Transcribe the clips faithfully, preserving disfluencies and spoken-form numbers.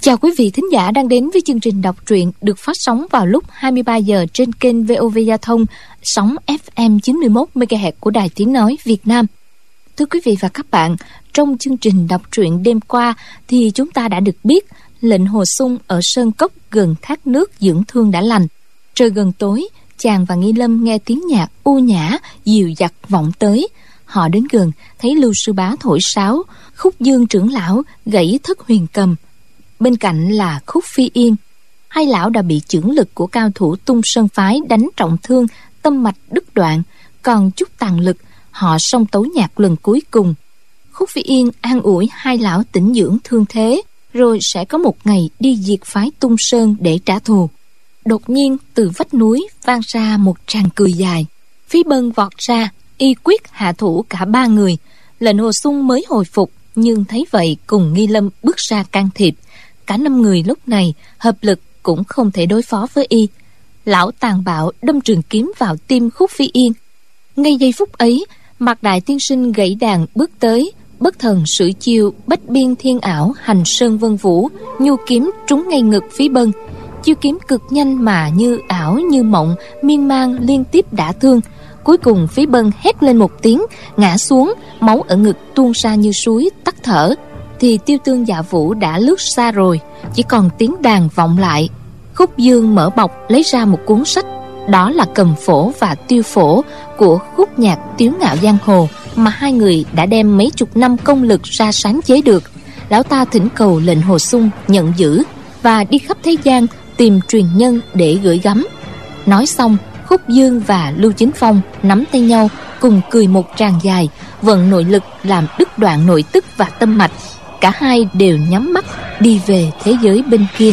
Chào quý vị thính giả đang đến với chương trình đọc truyện được phát sóng vào lúc hai mươi ba giờ trên kênh vê o vê Giao thông, sóng ép em chín mươi mốt mê ga héc của Đài Tiếng Nói Việt Nam. Thưa quý vị và các bạn, trong chương trình đọc truyện đêm qua thì chúng ta đã được biết lệnh Hồ Xung ở sơn cốc gần thác nước dưỡng thương đã lành. Trời gần tối, chàng và Nghi Lâm nghe tiếng nhạc u nhã, dịu dặt vọng tới. Họ đến gần, thấy Lưu Sư Bá thổi sáo, Khúc Dương trưởng lão gãy thất huyền cầm. Bên cạnh là Khúc Phi Yên. Hai lão đã bị chưởng lực của cao thủ Tung Sơn phái đánh trọng thương, tâm mạch đứt đoạn, còn chút tàn lực, họ song tấu nhạc lần cuối cùng. Khúc Phi Yên an ủi hai lão tĩnh dưỡng thương thế, rồi sẽ có một ngày đi diệt phái Tung Sơn để trả thù. Đột nhiên từ vách núi vang ra một tràng cười dài. Phí Bân vọt ra, y quyết hạ thủ cả ba người. Lệnh Hồ Xung mới hồi phục, nhưng thấy vậy cùng Nghi Lâm bước ra can thiệp. Cả năm người lúc này hợp lực cũng không thể đối phó với y. Lão tàn bạo đâm trường kiếm vào tim Khúc Phi Yên. Ngay giây phút ấy, Mạc Đại Tiên Sinh gãy đàn bước tới, bất thần sử chiêu bách biên thiên ảo hành sơn vân vũ, nhu kiếm trúng ngay ngực Phí Bân. Chiêu kiếm cực nhanh mà như ảo như mộng, miên man liên tiếp đả thương. Cuối cùng Phí Bân hét lên một tiếng, ngã xuống, máu ở ngực tuôn ra như suối, tắt thở. Thì Tiêu Tương Dạ Vũ đã lướt xa rồi, chỉ còn tiếng đàn vọng lại. Khúc Dương mở bọc lấy ra một cuốn sách, đó là Cầm Phổ và Tiêu Phổ của khúc nhạc Tiếu Ngạo Giang Hồ mà hai người đã đem mấy chục năm công lực ra sáng chế được. Lão ta thỉnh cầu lệnh Hồ Xung nhận giữ và đi khắp thế gian tìm truyền nhân để gửi gắm. Nói xong, Khúc Dương và Lưu Chính Phong nắm tay nhau cùng cười một tràng dài, vận nội lực làm đứt đoạn nội tức và tâm mạch. Cả hai đều nhắm mắt đi về thế giới bên kia.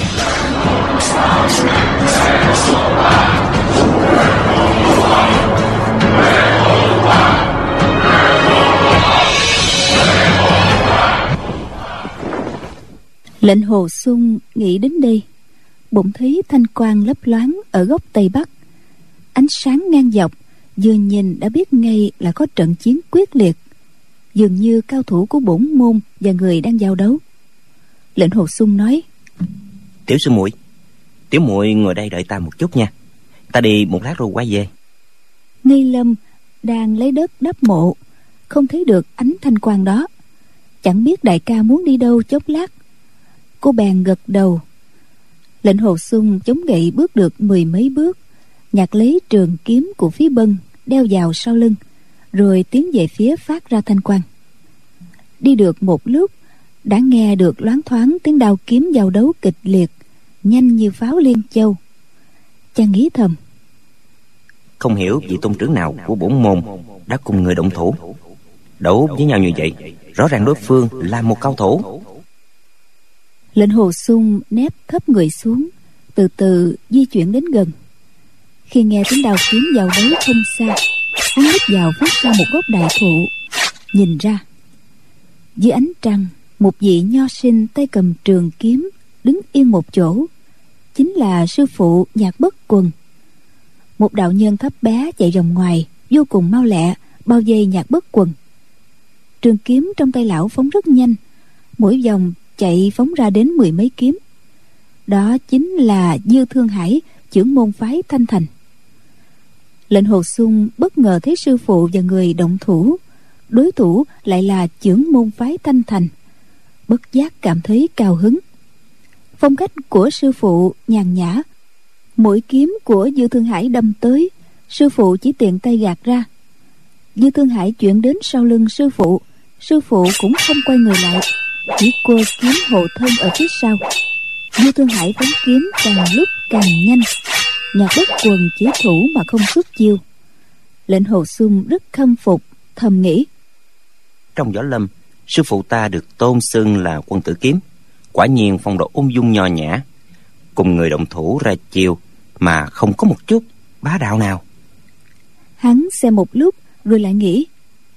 Lệnh Hồ Xung nghĩ đến đây, bỗng thấy thanh quang lấp loáng ở góc tây bắc, ánh sáng ngang dọc, vừa nhìn đã biết ngay là có trận chiến quyết liệt, dường như cao thủ của bổn môn và người đang giao đấu. Lệnh Hồ Xung nói: Tiểu sư muội, tiểu muội ngồi đây đợi ta một chút nha, ta đi một lát rồi quay về. Nghi Lâm đang lấy đất đắp mộ, không thấy được ánh thanh quang đó, chẳng biết đại ca muốn đi đâu chốc lát. Cô bèn gật đầu. Lệnh Hồ Xung chống gậy bước được mười mấy bước, nhặt lấy trường kiếm của Phí Bân đeo vào sau lưng, rồi tiến về phía phát ra thanh quang. Đi được một lúc, đã nghe được loáng thoáng tiếng đao kiếm giao đấu kịch liệt, nhanh như pháo liên châu. Chàng nghĩ thầm: Không hiểu vị tôn trưởng nào của bổn môn đã cùng người động thủ, đấu với nhau như vậy, rõ ràng đối phương là một cao thủ. Lệnh Hồ Xung nép thấp người xuống, từ từ di chuyển đến gần. Khi nghe tiếng đao kiếm giao đấu không xa, hắn núp vào phát ra một gốc đại thụ, nhìn ra. Dưới ánh trăng, một vị nho sinh tay cầm trường kiếm đứng yên một chỗ, chính là sư phụ Nhạc Bất Quần. Một đạo nhân thấp bé chạy vòng ngoài, vô cùng mau lẹ bao vây Nhạc Bất Quần. Trường kiếm trong tay lão phóng rất nhanh, mỗi vòng chạy phóng ra đến mười mấy kiếm. Đó chính là Dư Thương Hải, chưởng môn phái Thanh Thành. Lệnh Hồ Xung bất ngờ thấy sư phụ và người động thủ, đối thủ lại là chưởng môn phái Thanh Thành, bất giác cảm thấy cao hứng. Phong cách của sư phụ nhàn nhã, mỗi kiếm của Dư Thương Hải đâm tới, sư phụ chỉ tiện tay gạt ra. Dư Thương Hải chuyển đến sau lưng sư phụ, sư phụ cũng không quay người lại, chỉ quơ kiếm hộ thân ở phía sau. Dư Thương Hải phóng kiếm càng lúc càng nhanh, Nhạc Bất Quần chỉ thủ mà không xuất chiêu. Lệnh Hồ Xung rất khâm phục, thầm nghĩ: Trong võ lâm, sư phụ ta được tôn xưng là Quân Tử Kiếm, quả nhiên phong độ ung dung nho nhã, cùng người động thủ ra chiêu mà không có một chút bá đạo nào. Hắn xem một lúc rồi lại nghĩ: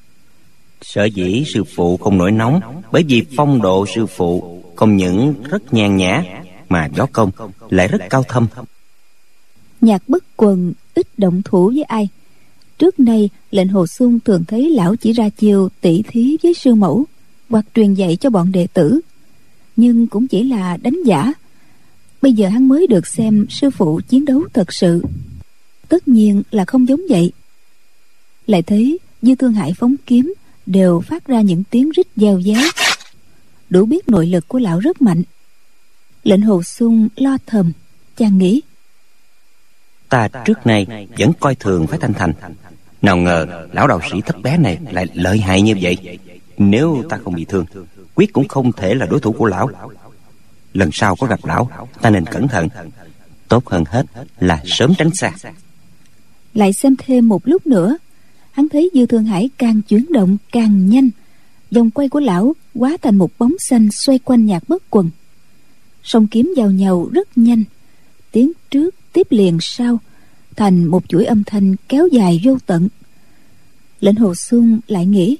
Sở dĩ sư phụ không nổi nóng, bởi vì phong độ sư phụ không những rất nhàn nhã mà võ công lại rất cao thâm. Nhạc Bất Quần ít động thủ với ai. Trước nay Lệnh Hồ Xung thường thấy lão chỉ ra chiêu tỉ thí với sư mẫu, hoặc truyền dạy cho bọn đệ tử. nhưng cũng chỉ là đánh giả. Bây giờ hắn mới được xem sư phụ chiến đấu thật sự, tất nhiên là không giống vậy. Lại thấy Dư Thương Hải phóng kiếm đều phát ra những tiếng rít gieo giáo, đủ biết nội lực của lão rất mạnh. Lệnh Hồ Xung lo thầm, chàng nghĩ: Ta trước nay vẫn coi thường Phái Thanh Thành, nào ngờ lão đạo sĩ thấp bé này lại lợi hại như vậy. Nếu ta không bị thương, quyết cũng không thể là đối thủ của lão. Lần sau có gặp lão, ta nên cẩn thận. Tốt hơn hết là sớm tránh xa. Lại xem thêm một lúc nữa, hắn thấy Dư Thương Hải càng chuyển động càng nhanh. Vòng quay của lão hóa thành một bóng xanh xoay quanh Nhạc Bất Quần. Song kiếm giao nhau rất nhanh, tiếng trước tiếp liền sau, thành một chuỗi âm thanh kéo dài vô tận. Lệnh Hồ Xung lại nghĩ: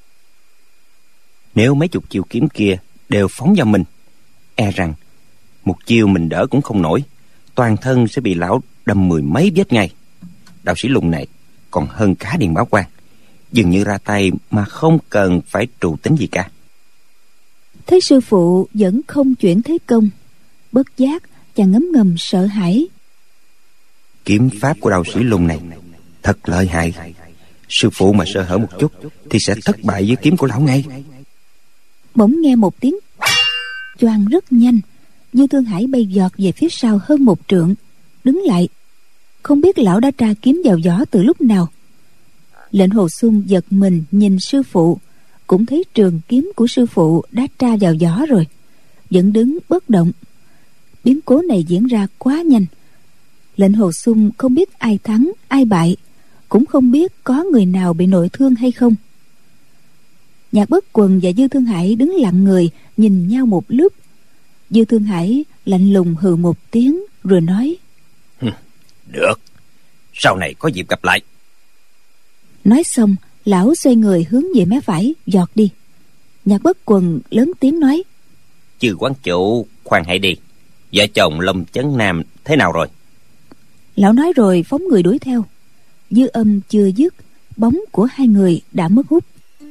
nếu mấy chục chiêu kiếm kia đều phóng vào mình, e rằng một chiêu mình đỡ cũng không nổi, toàn thân sẽ bị lão đâm mười mấy vết ngay. Đạo sĩ Lùng này còn hơn cả Điền Bảo Quang, dường như ra tay mà không cần phải trù tính gì cả. Thấy sư phụ vẫn không chuyển thế công, bất giác chàng ngấm ngầm sợ hãi. Kiếm pháp của đạo sĩ Lùng này thật lợi hại. Sư phụ mà sơ hở một chút thì sẽ thất bại với kiếm của lão ngay. Bỗng nghe một tiếng choang rất nhanh, Dư Thương Hải bay giọt về phía sau hơn một trượng, đứng lại. Không biết lão đã tra kiếm vào vỏ từ lúc nào. Lệnh Hồ Xung giật mình nhìn sư phụ, cũng thấy trường kiếm của sư phụ đã tra vào vỏ rồi, vẫn đứng bất động. Biến cố này diễn ra quá nhanh. Lệnh Hồ Xung không biết ai thắng ai bại, cũng không biết có người nào bị nội thương hay không. Nhạc Bất Quần và Dư Thương Hải đứng lặng người nhìn nhau một lúc. Dư Thương Hải lạnh lùng hừ một tiếng rồi nói: được, sau này có dịp gặp lại. Nói xong, lão xoay người hướng về mé phải giọt đi. Nhạc Bất Quần lớn tiếng nói: Chư quán chủ khoan hãy đi, vợ chồng Lâm Chấn Nam thế nào rồi? Lão nói rồi phóng người đuổi theo. Dư âm chưa dứt, bóng của hai người đã mất hút.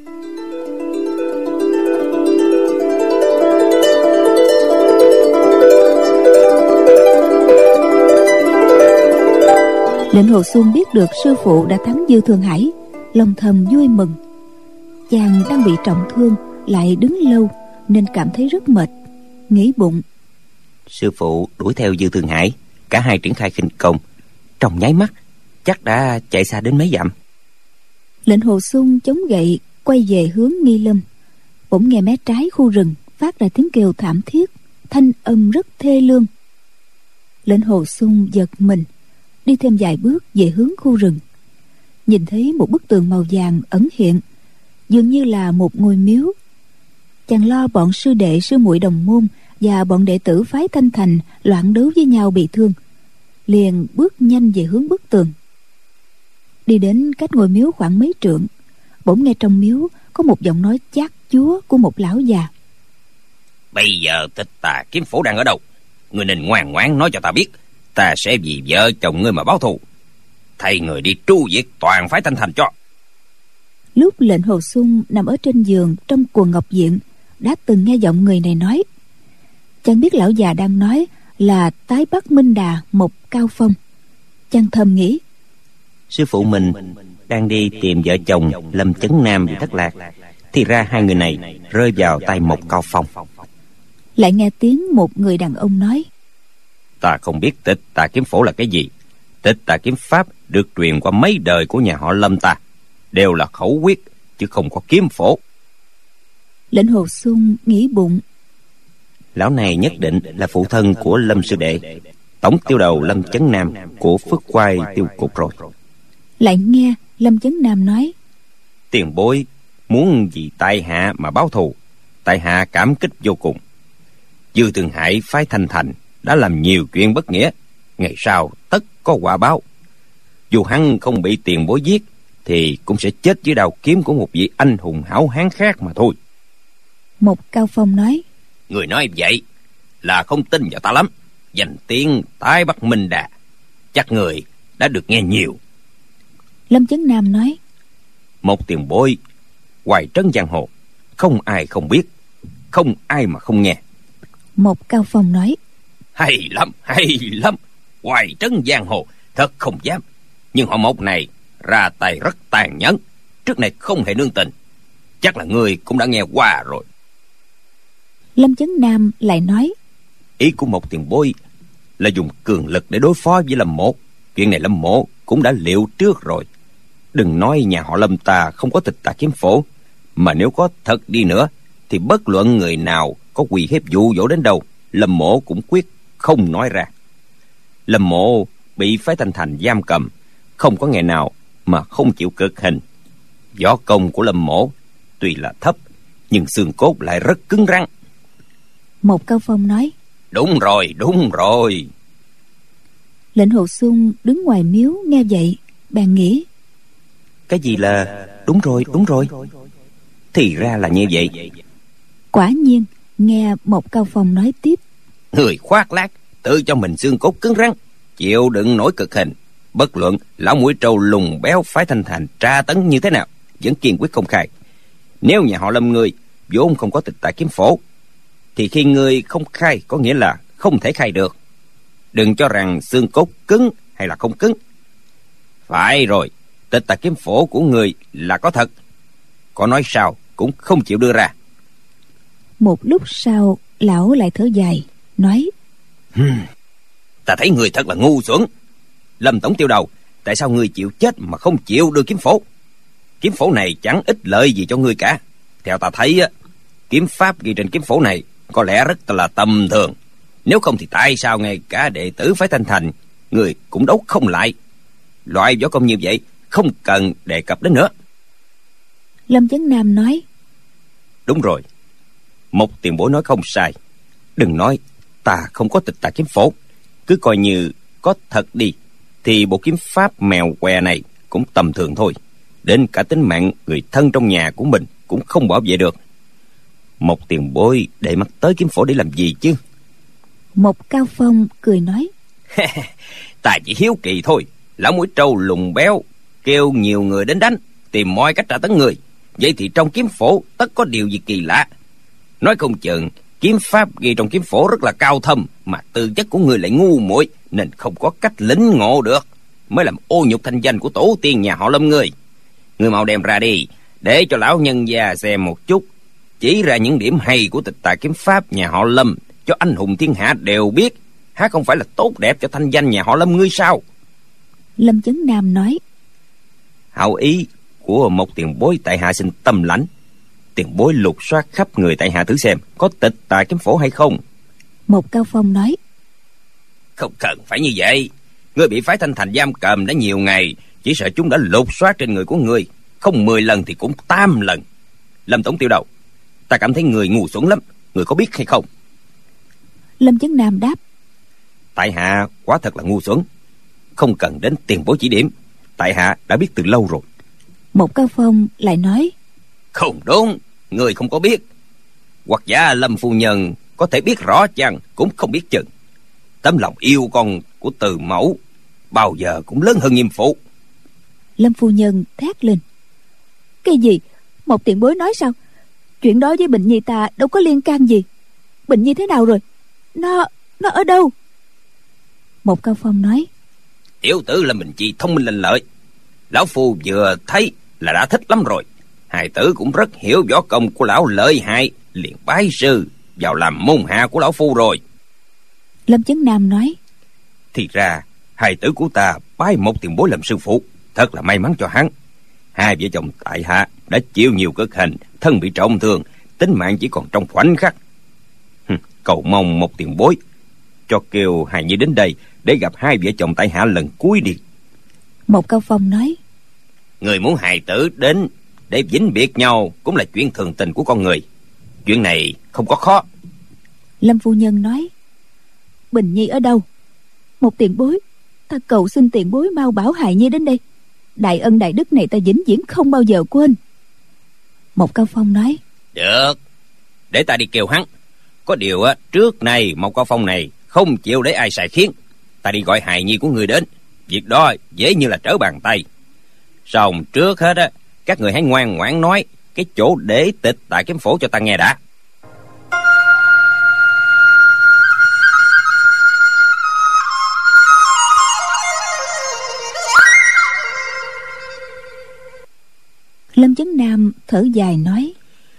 Lệnh Hồ Xuân biết được sư phụ đã thắng Dư Thương Hải, lòng thầm vui mừng. Chàng đang bị trọng thương, lại đứng lâu nên cảm thấy rất mệt, nghĩ bụng: sư phụ đuổi theo Dư Thương Hải, cả hai triển khai khinh công, trong nháy mắt chắc đã chạy xa đến mấy dặm. Lệnh Hồ Xuân chống gậy quay về hướng Nghi Lâm. Bỗng nghe mé trái khu rừng phát ra tiếng kêu thảm thiết, thanh âm rất thê lương. Lệnh Hồ Xuân giật mình, đi thêm vài bước về hướng khu rừng. Nhìn thấy một bức tường màu vàng ẩn hiện, dường như là một ngôi miếu. Chàng lo bọn sư đệ sư muội đồng môn và bọn đệ tử phái Thanh Thành loạn đấu với nhau bị thương, liền bước nhanh về hướng bức tường. Đi đến cách ngôi miếu khoảng mấy trượng, bỗng nghe trong miếu có một giọng nói chát chúa của một lão già: Bây giờ Tịch Tà Kiếm Phổ đang ở đâu? Ngươi nên ngoan ngoãn nói cho ta biết, ta sẽ vì vợ chồng ngươi mà báo thù, thay người đi tru diệt toàn phái Thanh Thành cho. Lúc Lệnh Hồ Xuân nằm ở trên giường trong quần ngọc viện, đã từng nghe giọng người này nói. Chàng biết lão già đang nói là Tái Bắc Minh Đà Mộc Cao Phong. Chàng thầm nghĩ: sư phụ mình đang đi tìm vợ chồng Lâm Chấn Nam bị thất lạc, thì ra hai người này rơi vào tay Mộc Cao Phong. Lại nghe tiếng một người đàn ông nói: Ta không biết Tịch Tà Kiếm Phổ là cái gì. Tịch Tà Kiếm Pháp được truyền qua mấy đời của nhà họ Lâm ta, đều là khẩu quyết chứ không có kiếm phổ. Lệnh Hồ Xuân nghĩ bụng: lão này nhất định là phụ thân của Lâm sư đệ, tổng tiêu đầu Lâm Chấn Nam của Phước Quai tiêu cục rồi. Lại nghe Lâm Chấn Nam nói: tiền bối muốn vì tại hạ mà báo thù, tại hạ cảm kích vô cùng. Dư Thương Hải phái Thanh Thành đã làm nhiều chuyện bất nghĩa, ngày sau tất có quả báo. Dù hắn không bị tiền bối giết thì cũng sẽ chết dưới đao kiếm của một vị anh hùng hảo hán khác mà thôi. Một Cao Phong nói: người nói vậy là không tin vào ta lắm. Danh tiếng Tái Bắc Minh Đà chắc người đã được nghe nhiều. Lâm Chấn Nam nói: một tiền bối hoài trấn giang hồ, không ai không biết, không ai mà không nghe. Một Cao Phong nói: Hay lắm, hay lắm. Hoài trấn giang hồ, thật không dám. Nhưng họ Một này ra tay rất tàn nhẫn, trước này không hề nương tình. Chắc là người cũng đã nghe qua rồi. Lâm Chấn Nam lại nói: Ý của Một tiền bối là dùng cường lực để đối phó với Lâm Mộ. Chuyện này Lâm Mộ cũng đã liệu trước rồi. Đừng nói nhà họ Lâm ta không có Tịch Tà Kiếm Phổ, mà nếu có thật đi nữa thì bất luận người nào có quỳ hiếp dụ dỗ đến đâu, Lâm Mộ cũng quyết không nói ra. Lâm Mộ bị phái Thanh Thành giam cầm, không có ngày nào mà không chịu cực hình. Võ công của Lâm Mộ tuy là thấp, nhưng xương cốt lại rất cứng rắn. Một Cao Phong nói: Đúng rồi, đúng rồi. Lệnh Hồ Xuân đứng ngoài miếu nghe vậy, bèn nghĩ: Cái gì là đúng rồi, đúng rồi? Thì ra là như vậy. Quả nhiên nghe Một Cao Phong nói tiếp: Người khoác lác, tự cho mình xương cốt cứng rắn, chịu đựng nổi cực hình. Bất luận lão mũi trâu lùng béo phái Thanh Thành tra tấn như thế nào, vẫn kiên quyết không khai. Nếu nhà họ Lâm người vốn không có Tịch Tà Kiếm Phổ, thì khi người không khai có nghĩa là không thể khai được. Đừng cho rằng xương cốt cứng hay là không cứng. Phải rồi, Tịch Tà Kiếm Phổ của người là có thật, có nói sao cũng không chịu đưa ra. Một lúc sau lão lại thở dài nói: hmm, Ta thấy người thật là ngu xuẩn. Lâm tổng tiêu đầu, tại sao người chịu chết mà không chịu đưa kiếm phổ? Kiếm phổ này chẳng ích lợi gì cho ngươi cả. Theo ta thấy á, kiếm pháp ghi trên kiếm phổ này có lẽ rất là tầm thường. Nếu không thì tại sao ngay cả đệ tử phái Thanh Thành người cũng đấu không lại? Loại võ công như vậy không cần đề cập đến nữa. Lâm Chấn Nam nói: Đúng rồi, Một tiền bối nói không sai. Đừng nói ta không có Tịch Tà Kiếm Phổ, cứ coi như có thật đi, thì bộ kiếm pháp mèo què này cũng tầm thường thôi. Đến cả tính mạng người thân trong nhà của mình cũng không bảo vệ được. Một tiền bối để mắt tới kiếm phổ để làm gì chứ? Một Cao Phong cười nói: Ta chỉ hiếu kỳ thôi. Lão mũi trâu lùng béo kêu nhiều người đến đánh, tìm mọi cách trả tấn người. Vậy thì trong kiếm phổ tất có điều gì kỳ lạ. Nói không chừng kiếm pháp ghi trong kiếm phổ rất là cao thâm, mà tư chất của người lại ngu muội nên không có cách lĩnh ngộ được, mới làm ô nhục thanh danh của tổ tiên nhà họ Lâm người. Người mau đem ra đi, để cho lão nhân gia xem một chút, chỉ ra những điểm hay của Tịch Tà Kiếm Pháp nhà họ Lâm cho anh hùng thiên hạ đều biết. Há không phải là tốt đẹp cho thanh danh nhà họ Lâm ngươi sao? Lâm Chấn Nam nói: Hảo ý của một tiền bối tại hạ xin tâm lãnh. Tiền bối lục soát khắp người tại hạ thử xem có Tịch Tà Kiếm Phổ hay không. Một Cao Phong nói: Không cần phải như vậy. Ngươi bị phái Thanh Thành giam cầm đã nhiều ngày, chỉ sợ chúng đã lục soát trên người của ngươi, không mười lần thì cũng tám lần. Lâm tổng tiêu đầu, ta cảm thấy người ngu xuẩn lắm. Người có biết hay không? Lâm Chấn Nam đáp: Tại hạ quả thật là ngu xuẩn, không cần đến tiền bối chỉ điểm, tại hạ đã biết từ lâu rồi. Một Cao Phong lại nói: Không đúng, người không có biết. Hoặc giả Lâm phu nhân có thể biết rõ chăng cũng không biết chừng. Tấm lòng yêu con của Từ mẫu bao giờ cũng lớn hơn Nghiêm phụ. Lâm phu nhân thét lên: Cái gì? Một tiền bối nói sao? Chuyện đó với Bình Nhi ta đâu có liên can gì. Bình Nhi thế nào rồi? Nó, nó ở đâu? Một Cao Phong nói: Tiểu tử là mình chi thông minh lanh lợi, lão phu vừa thấy là đã thích lắm rồi. Hài tử cũng rất hiểu võ công của lão lợi hại, liền bái sư vào làm môn hạ của lão phu rồi. Lâm Chấn Nam nói: Thì ra hài tử của ta bái một tiền bối làm sư phụ, thật là may mắn cho hắn. Hai vợ chồng tại hạ đã chịu nhiều cực hình, thân bị trọng thương, tính mạng chỉ còn trong khoảnh khắc. Cầu mong một tiền bối cho kêu hài nhi đến đây để gặp hai vợ chồng tại hạ lần cuối đi. Một Cao Phong nói: Người muốn hài tử đến để vĩnh biệt nhau cũng là chuyện thường tình của con người. Chuyện này không có khó. Lâm phu nhân nói: Bình Nhi ở đâu? Một tiền bối, ta cầu xin tiền bối mau bảo hài nhi đến đây. Đại ân đại đức này ta vĩnh viễn không bao giờ quên. Một Cao Phong nói: Được, để ta đi kêu hắn. Có điều á, trước này Một Cao Phong này không chịu để ai sai khiến. Ta đi gọi hài nhi của người đến, việc đó dễ như là trở bàn tay. Xong trước hết á, các người hãy ngoan ngoãn nói cái chỗ để Tịch Tà Kiếm Phổ cho ta nghe đã. Lâm Chấn Nam thở dài nói: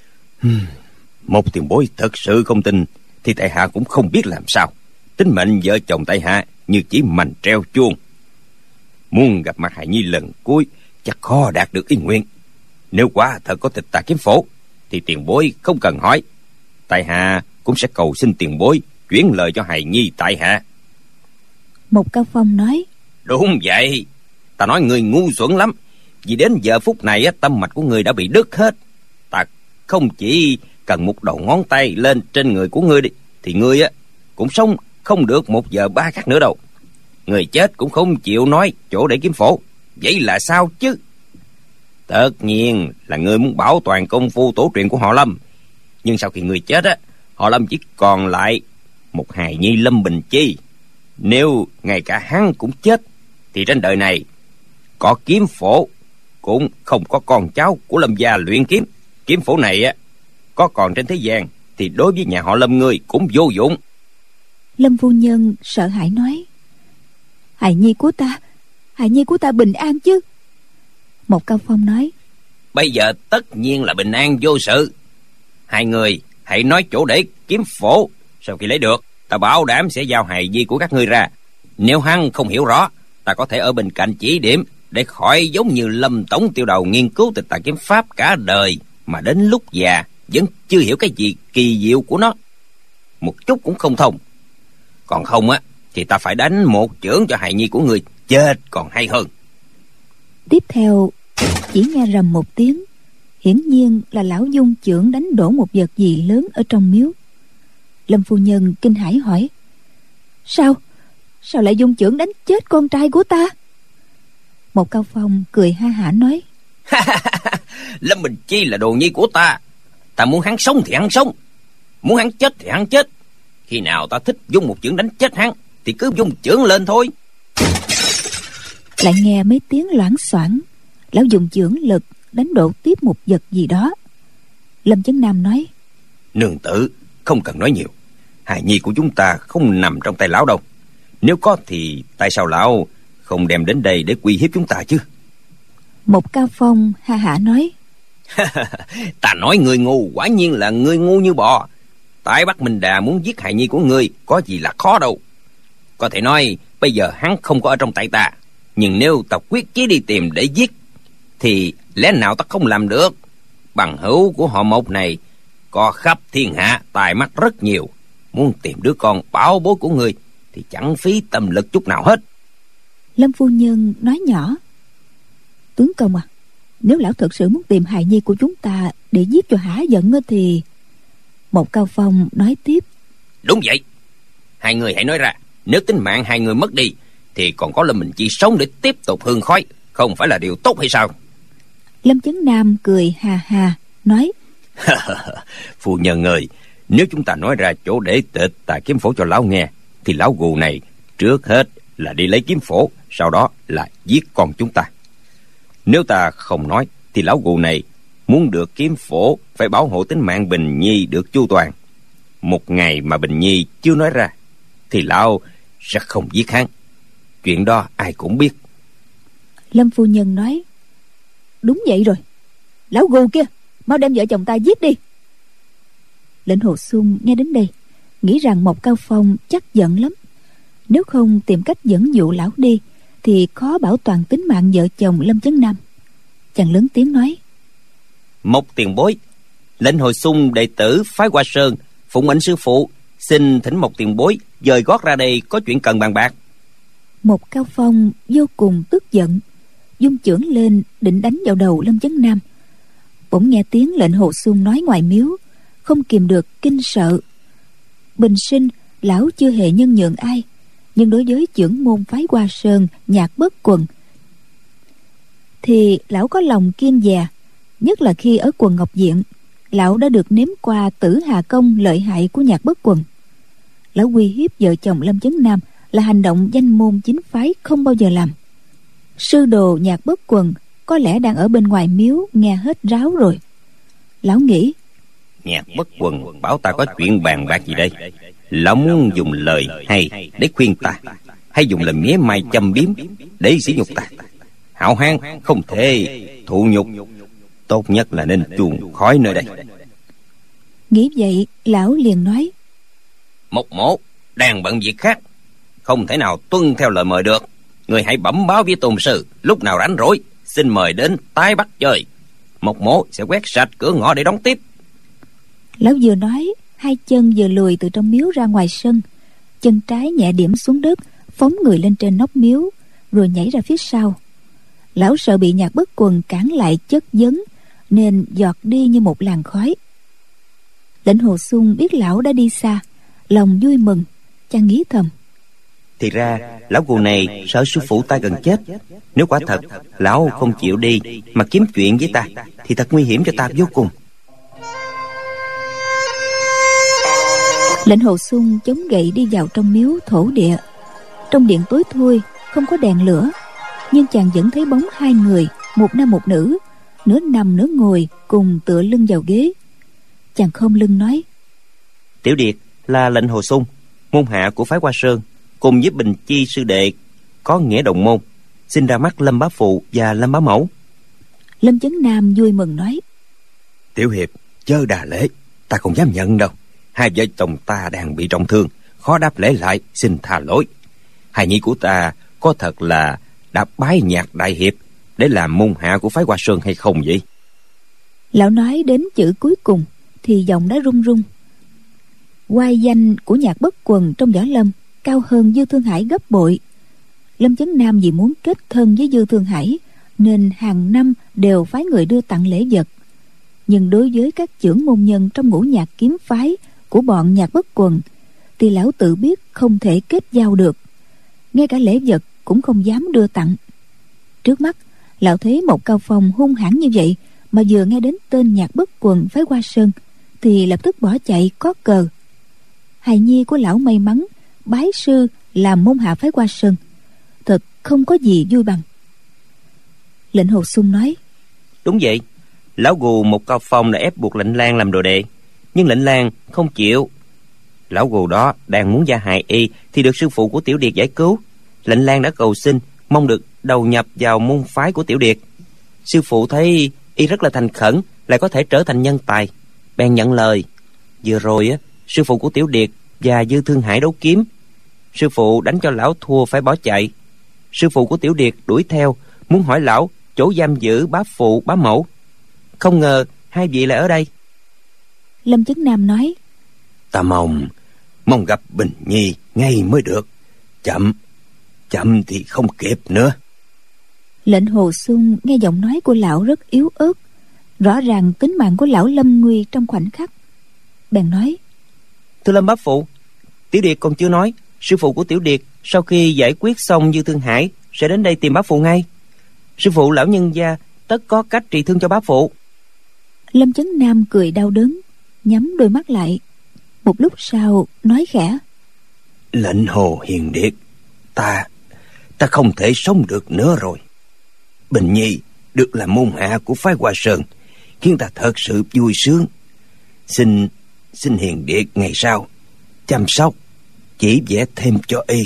Một tiền bối thật sự không tin thì tại hạ cũng không biết làm sao. Tính mệnh vợ chồng tại hạ như chỉ mành treo chuông. Muốn gặp mặt hài nhi lần cuối chắc khó đạt được ý nguyện. Nếu quả thật có Tịch Tà Kiếm Phổ thì tiền bối không cần hỏi, tại hạ cũng sẽ cầu xin tiền bối chuyển lời cho hài nhi tại hạ. Một Cao Phong nói: Đúng vậy, ta nói người ngu xuẩn lắm. Vì đến giờ phút này tâm mạch của người đã bị đứt hết. Ta không chỉ cần một đầu ngón tay lên trên người của ngươi đi thì ngươi á cũng sống không được một giờ ba khắc nữa đâu. Người chết cũng không chịu nói chỗ để kiếm phổ, vậy là sao chứ? Tất nhiên là ngươi muốn bảo toàn công phu tổ truyền của họ Lâm, nhưng sau khi ngươi chết á, họ Lâm chỉ còn lại một hài nhi Lâm Bình Chi. Nếu ngay cả hắn cũng chết thì trên đời này có kiếm phổ cũng không có con cháu của Lâm gia luyện kiếm. Kiếm phổ này á có còn trên thế gian thì đối với nhà họ Lâm ngươi cũng vô dụng. Lâm phu nhân sợ hãi nói: Hài nhi của ta, hài nhi của ta bình an chứ? Một Cao Phong nói: Bây giờ tất nhiên là bình an vô sự. Hai người hãy nói chỗ để kiếm phổ. Sau khi lấy được, ta bảo đảm sẽ giao hài nhi của các ngươi ra. Nếu hắn không hiểu rõ, ta có thể ở bên cạnh chỉ điểm, để khỏi giống như Lâm tổng tiêu đầu nghiên cứu Tịch Tà Kiếm Pháp cả đời mà đến lúc già vẫn chưa hiểu cái gì kỳ diệu của nó, một chút cũng không thông. Còn không á thì ta phải đánh một chưởng cho hài nhi của người chết còn hay hơn. Tiếp theo chỉ nghe rầm một tiếng, hiển nhiên là lão dung chưởng đánh đổ một vật gì lớn ở trong miếu. Lâm phu nhân kinh hãi hỏi: Sao? Sao lại dung chưởng đánh chết con trai của ta? Một Cao Phong cười ha hả nói: Lâm Bình Chi là đồ nhi của ta. Ta muốn hắn sống thì hắn sống, muốn hắn chết thì hắn chết. Khi nào ta thích dung một chưởng đánh chết hắn thì cứ dung chưởng lên thôi. Lại nghe mấy tiếng loảng xoảng, lão dùng chưởng lực đánh đổ tiếp một vật gì đó. Lâm Chấn Nam nói: Nương tử không cần nói nhiều, hài nhi của chúng ta không nằm trong tay lão đâu. Nếu có thì tại sao lão không đem đến đây để uy hiếp chúng ta chứ? Một Cao Phong ha hả nói: Ta nói người ngu, quả nhiên là người ngu như bò. Tại Bắc Minh Đà muốn giết hài nhi của ngươi có gì là khó đâu. Có thể nói bây giờ hắn không có ở trong tay ta, nhưng nếu ta quyết chí đi tìm để giết thì lẽ nào ta không làm được. Bằng hữu của họ Một này có khắp thiên hạ, tài mắt rất nhiều. Muốn tìm đứa con bảo bối của ngươi thì chẳng phí tâm lực chút nào hết. Lâm phu nhân nói nhỏ: Tướng công à, nếu lão thật sự muốn tìm hài nhi của chúng ta để giết cho hả giận thì... Một Cao Phong nói tiếp: Đúng vậy, hai người hãy nói ra. Nếu tính mạng hai người mất đi thì còn có Lâm Bình Chi sống để tiếp tục hương khói, không phải là điều tốt hay sao? Lâm Chấn Nam cười hà hà nói: Phu nhân ơi, nếu chúng ta nói ra chỗ để Tịch Tà Kiếm Phổ cho lão nghe thì lão gù này trước hết là đi lấy kiếm phổ, sau đó là giết con chúng ta. Nếu ta không nói thì lão gù này muốn được kiếm phổ phải bảo hộ tính mạng Bình Nhi được chu toàn. Một ngày mà Bình Nhi chưa nói ra thì lão sẽ không giết hắn. Chuyện đó ai cũng biết. Lâm phu nhân nói: Đúng vậy rồi, lão gù kia, mau đem vợ chồng ta giết đi. Lệnh Hồ Xuân nghe đến đây nghĩ rằng Một Cao Phong chắc giận lắm, nếu không tìm cách dẫn dụ lão đi thì khó bảo toàn tính mạng vợ chồng Lâm Chấn Nam. Chàng lớn tiếng nói: Một tiền bối, Lệnh Hồ Xuân đệ tử phái Hoa Sơn phụng mệnh sư phụ, xin thỉnh một tiền bối dời gót ra đây, có chuyện cần bàn bạc. Một Cao Phong vô cùng tức giận, dung chưởng lên định đánh vào đầu Lâm Chấn Nam. Bỗng nghe tiếng Lệnh Hồ Xuân nói ngoài miếu, không kìm được kinh sợ. Bình sinh lão chưa hề nhân nhượng ai, nhưng đối với chưởng môn phái Hoa Sơn Nhạc Bất Quần thì lão có lòng kiên dè. Nhất là khi ở quần Ngọc Diện, lão đã được nếm qua Tử Hà Công lợi hại của Nhạc Bất Quần. Lão uy hiếp vợ chồng Lâm Chấn Nam là hành động danh môn chính phái không bao giờ làm. Sư đồ Nhạc Bất Quần có lẽ đang ở bên ngoài miếu nghe hết ráo rồi. Lão nghĩ: Nhạc Bất Quần bảo ta có chuyện bàn bạc gì đây? Lão muốn dùng lời hay để khuyên ta, hay dùng lời mía mai châm biếm để sỉ nhục ta? Hảo hán không thể thụ nhục, tốt nhất là nên chuồn khỏi nơi đây. Nghĩ vậy, lão liền nói: Mộc Mổ đang bận việc khác, không thể nào tuân theo lời mời được. Người hãy bẩm báo với tôn sư, lúc nào rảnh rỗi xin mời đến tái bắt chơi. Mộc Mổ sẽ quét sạch cửa ngõ để đón tiếp. Lão vừa nói, hai chân vừa lùi từ trong miếu ra ngoài sân, chân trái nhẹ điểm xuống đất, phóng người lên trên nóc miếu, rồi nhảy ra phía sau. Lão sợ bị Nhạc Bất Quần cản lại chất vấn, nên giọt đi như một làn khói. Lệnh Hồ Xung biết lão đã đi xa, lòng vui mừng, chàng nghĩ thầm: Thì ra lão cù này sợ sư phụ ta gần chết. Nếu quả thật lão không chịu đi mà kiếm chuyện với ta, thì thật nguy hiểm cho ta vô cùng. Lệnh Hồ Xung chống gậy đi vào trong miếu thổ địa. Trong điện tối thui, không có đèn lửa, nhưng chàng vẫn thấy bóng hai người, một nam một nữ, nửa nằm nửa ngồi, cùng tựa lưng vào ghế. Chàng khom lưng nói: Tiểu Điệt là Lệnh Hồ Xung, môn hạ của phái Hoa Sơn, cùng với Bình Chi sư đệ có nghĩa đồng môn, xin ra mắt Lâm Bá Phụ và Lâm Bá Mẫu. Lâm Chấn Nam vui mừng nói: Tiểu hiệp chớ đà lễ, ta không dám nhận đâu. Hai vợ chồng ta đang bị trọng thương, khó đáp lễ lại, xin tha lỗi. Hài nhi của ta có thật là đã bái Nhạc đại hiệp để làm môn hạ của phái Hoa Sơn hay không vậy? Lão nói đến chữ cuối cùng thì giọng đã run run. Oai danh của Nhạc Bất Quần trong võ lâm cao hơn Dư Thương Hải gấp bội. Lâm Chấn Nam vì muốn kết thân với Dư Thương Hải nên hàng năm đều phái người đưa tặng lễ vật. Nhưng đối với các chưởng môn nhân trong ngũ nhạc kiếm phái của bọn Nhạc Bất Quần thì lão tự biết không thể kết giao được, ngay cả lễ vật cũng không dám đưa tặng. Trước mắt lão thấy một Cao Phong hung hãn như vậy, mà vừa nghe đến tên Nhạc Bất Quần phái Hoa Sơn thì lập tức bỏ chạy có cờ. Hài nhi của lão may mắn bái sư làm môn hạ phái Hoa Sơn, thật không có gì vui bằng. Lệnh Hồ Xung nói: Đúng vậy, lão gù một Cao Phong đã ép buộc Lệnh Lang làm đồ đệ, nhưng Lệnh Lang không chịu. Lão gù đó đang muốn gia hại y thì được sư phụ của Tiểu Điệt giải cứu. Lệnh Lang đã cầu xin mong được đầu nhập vào môn phái của Tiểu Điệt. Sư phụ thấy y rất là thành khẩn, lại có thể trở thành nhân tài, bèn nhận lời. Vừa rồi á, sư phụ của Tiểu Điệt và Dư Thương Hải đấu kiếm, sư phụ đánh cho lão thua phải bỏ chạy. Sư phụ của Tiểu Điệt đuổi theo, muốn hỏi lão chỗ giam giữ bá phụ bá mẫu. Không ngờ hai vị lại ở đây. Lâm Chấn Nam nói: Ta mong Mong gặp Bình Nhi ngay mới được. Chậm Chậm thì không kịp nữa. Lệnh Hồ Xung nghe giọng nói của lão rất yếu ớt, rõ ràng tính mạng của lão lâm nguy trong khoảnh khắc. Bèn nói: Thưa Lâm bá phụ, Tiểu Điệt còn chưa nói, sư phụ của Tiểu Điệt sau khi giải quyết xong Dư Thương Hải sẽ đến đây tìm bá phụ ngay. Sư phụ lão nhân gia tất có cách trị thương cho bá phụ. Lâm Chấn Nam cười đau đớn, nhắm đôi mắt lại, một lúc sau nói khẽ: Lệnh Hồ hiền điệt, Ta Ta không thể sống được nữa rồi. Bình Nhi được làm môn hạ của phái Hoa Sơn khiến ta thật sự vui sướng. Xin Xin hiền điệt ngày sau chăm sóc chỉ vẽ thêm cho y.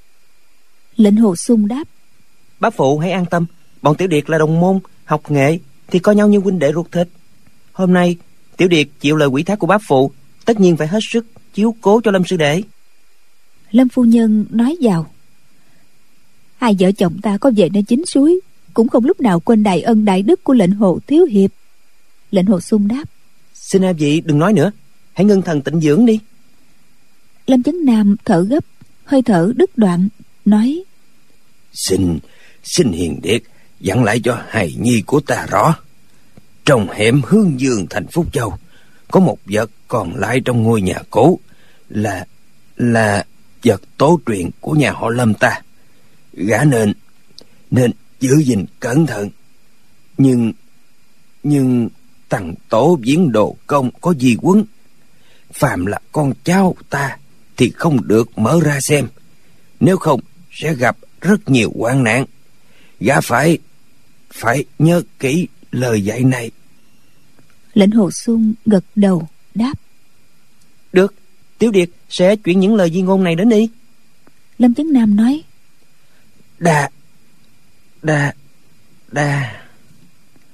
Lệnh Hồ Xung đáp: Bá phụ hãy an tâm, bọn Tiểu Điệt là đồng môn, học nghệ thì coi nhau như huynh đệ ruột thịt. Hôm nay Tiểu Điệt chịu lời quỷ thác của bá phụ, tất nhiên phải hết sức chiếu cố cho Lâm sư đệ. Lâm phu nhân nói vào: Hai vợ chồng ta có về nơi chính suối, cũng không lúc nào quên đại ân đại đức của lệnh Hồ thiếu hiệp. Lệnh Hồ Xung đáp: Xin hai vị đừng nói nữa, hãy ngưng thần tịnh dưỡng đi. Lâm Chấn Nam thở gấp, hơi thở đứt đoạn, nói: Xin Xin hiền điệt dặn lại cho hài nhi của ta rõ. Trong hẻm Hương Dương thành Phúc Châu có một vật còn lại trong ngôi nhà cũ, Là Là vật tố truyền của nhà họ Lâm ta. Gã nên Nên giữ gìn cẩn thận. Nhưng Nhưng Tằng tổ viễn đồ công có di huấn, phàm là con cháu ta thì không được mở ra xem, nếu không sẽ gặp rất nhiều hoạn nạn. Gã phải Phải nhớ kỹ lời dạy này. Lệnh Hồ Xung gật đầu đáp: Được, Tiểu Điệt sẽ chuyển những lời di ngôn này đến y. Lâm Chấn Nam nói: Đa Đa Đa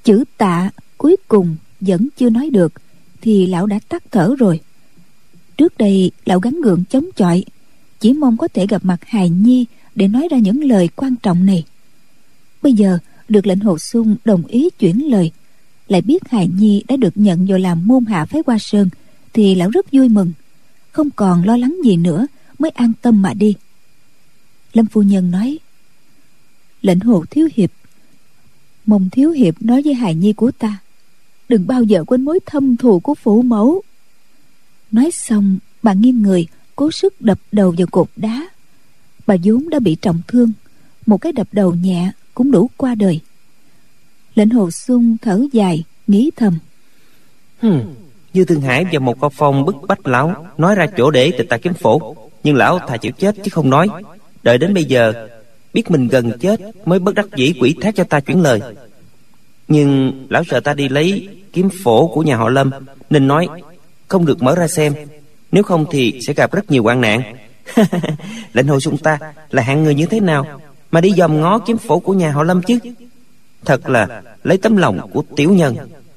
Chữ tạ cuối cùng vẫn chưa nói được thì lão đã tắt thở rồi. Trước đây lão gắng gượng chống chọi, chỉ mong có thể gặp mặt hài nhi để nói ra những lời quan trọng này. Bây giờ được lệnh Hồ Xung đồng ý chuyển lời, lại biết hài nhi đã được nhận vào làm môn hạ phái Hoa Sơn, thì lão rất vui mừng, không còn lo lắng gì nữa, mới an tâm mà đi. Lâm phu nhân nói: Lệnh Hồ thiếu hiệp, mong thiếu hiệp nói với hài nhi của ta đừng bao giờ quên mối thâm thù của phụ mẫu. Nói xong, bà nghiêng người cố sức đập đầu vào cột đá. Bà vốn đã bị trọng thương, một cái đập đầu nhẹ cũng đủ qua đời. Lệnh Hồ Xung thở dài, nghĩ thầm: hmm, Như Thương Hải và một Cao Phong bức bách lão nói ra chỗ để Tịch Tà Kiếm Phổ, nhưng lão thà chịu chết chứ không nói. Đợi đến bây giờ biết mình gần chết mới bất đắc dĩ quỷ thác cho ta chuyển lời. Nhưng lão sợ ta đi lấy kiếm phổ của nhà họ Lâm, nên nói không được mở ra xem, nếu không thì sẽ gặp rất nhiều hoạn nạn. Lệnh Hồ Xung ta là hạng người như thế nào mà đi dòm ngó kiếm phổ của nhà họ Lâm chứ? Thật là lấy tấm lòng của tiểu nhân.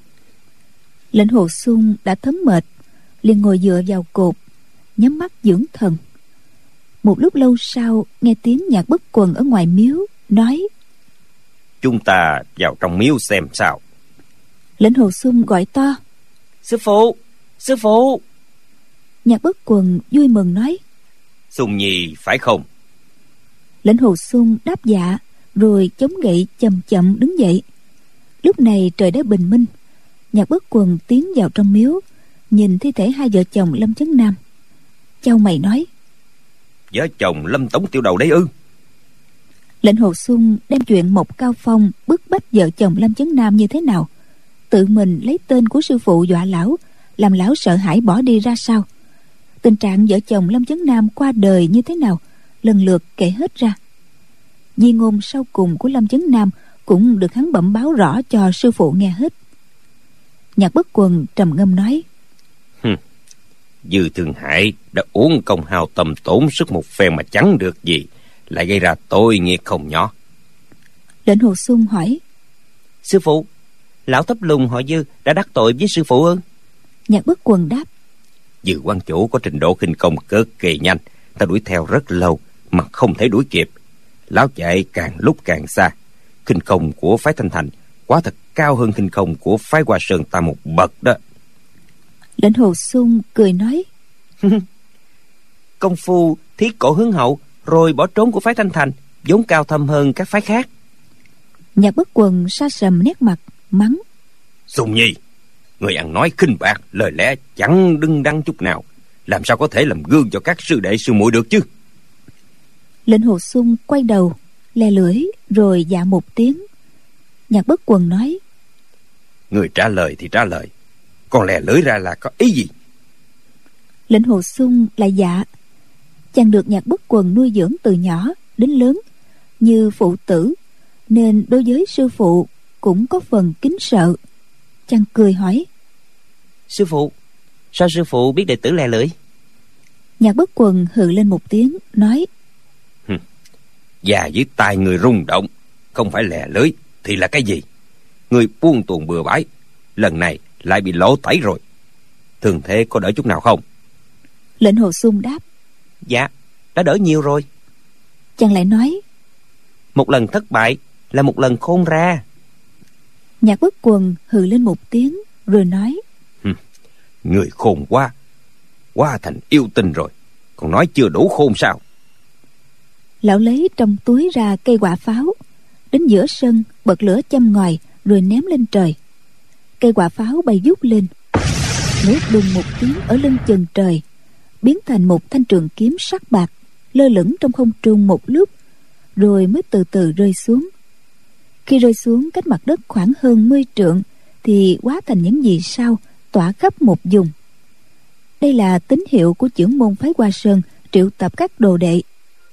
Lệnh Hồ Xung đã thấm mệt, liền ngồi dựa vào cột, nhắm mắt dưỡng thần. Một lúc lâu sau, nghe tiếng nhạc bất quần ở ngoài miếu, nói: Chúng ta vào trong miếu xem sao. Lệnh Hồ Xung gọi to: Sư phụ, sư phụ. Nhạc bất quần vui mừng nói: Xung Nhi phải không? Lệnh Hồ Xung đáp dạ, rồi chống gậy chậm chậm đứng dậy. Lúc này trời đã bình minh. Nhạc bất quần tiến vào trong miếu, nhìn thi thể hai vợ chồng Lâm Chấn Nam, chau mày nói: Vợ chồng Lâm Tống Tiêu Đầu đấy ư? Lệnh Hồ Xung đem chuyện Mộc Cao Phong bức bách vợ chồng Lâm Chấn Nam như thế nào, tự mình lấy tên của sư phụ dọa lão, làm lão sợ hãi bỏ đi ra sao, tình trạng vợ chồng Lâm Chấn Nam qua đời như thế nào, lần lượt kể hết ra. Di ngôn sau cùng của Lâm Chấn Nam cũng được hắn bẩm báo rõ cho sư phụ nghe hết. Nhạc bất quần trầm ngâm nói: Dư Thương Hải đã uống công hào tầm tổn sức một phen mà chẳng được gì, lại gây ra tội nghiệp không nhỏ. Lệnh Hồ Xung hỏi: Sư phụ, lão Thấp Lùng họ Dư đã đắc tội với sư phụ ư? Nhạc bất quần đáp: Dư quan chủ có trình độ khinh công cực kỳ nhanh, ta đuổi theo rất lâu mà không thể đuổi kịp. Lão chạy càng lúc càng xa. Khinh công của phái Thanh Thành quá thật cao hơn khinh công của phái Hoa Sơn ta một bậc đó. Lệnh Hồ Xung cười nói: Công phu thiết cổ hướng hậu rồi bỏ trốn của phái Thanh Thành vốn cao thâm hơn các phái khác. Nhạc bất quần sa sầm nét mặt, mắng: Xung Nhi, người ăn nói khinh bạc, lời lẽ chẳng đưng đăng chút nào, làm sao có thể làm gương cho các sư đệ sư muội được chứ? Lệnh Hồ Xung quay đầu, le lưỡi rồi dạ một tiếng. Nhạc bất quần nói: Người trả lời thì trả lời, còn lè lưỡi ra là có ý gì? Lệnh Hồ Xung lại dạ. Chàng được Nhạc bất quần nuôi dưỡng từ nhỏ đến lớn như phụ tử, nên đối với sư phụ cũng có phần kính sợ. Chàng cười hỏi: Sư phụ, sao sư phụ biết đệ tử lè lưỡi? Nhạc bất quần hừ lên một tiếng, nói: Già với tai người rung động, không phải lè lưỡi thì là cái gì? Người buông tuồng bừa bãi, lần này lại bị lỗ tẩy rồi. Thường thế có đỡ chút nào không? Lệnh Hồ Xung đáp: Dạ, đã đỡ nhiều rồi. Chàng lại nói: Một lần thất bại là một lần khôn ra. Nhạc bất quần hừ lên một tiếng, rồi nói: Người khôn quá, quá thành yêu tinh rồi, còn nói chưa đủ khôn sao? Lão lấy trong túi ra cây quả pháo, đến giữa sân bật lửa châm ngòi rồi ném lên trời. Cây quả pháo bay vút lên, nổ đùng một tiếng ở lưng chừng trời, biến thành một thanh trường kiếm sắc bạc, lơ lửng trong không trung một lúc, rồi mới từ từ rơi xuống. Khi rơi xuống cách mặt đất khoảng hơn mươi trượng thì hóa thành những vì sao tỏa khắp một vùng. Đây là tín hiệu của chưởng môn phái Hoa Sơn triệu tập các đồ đệ.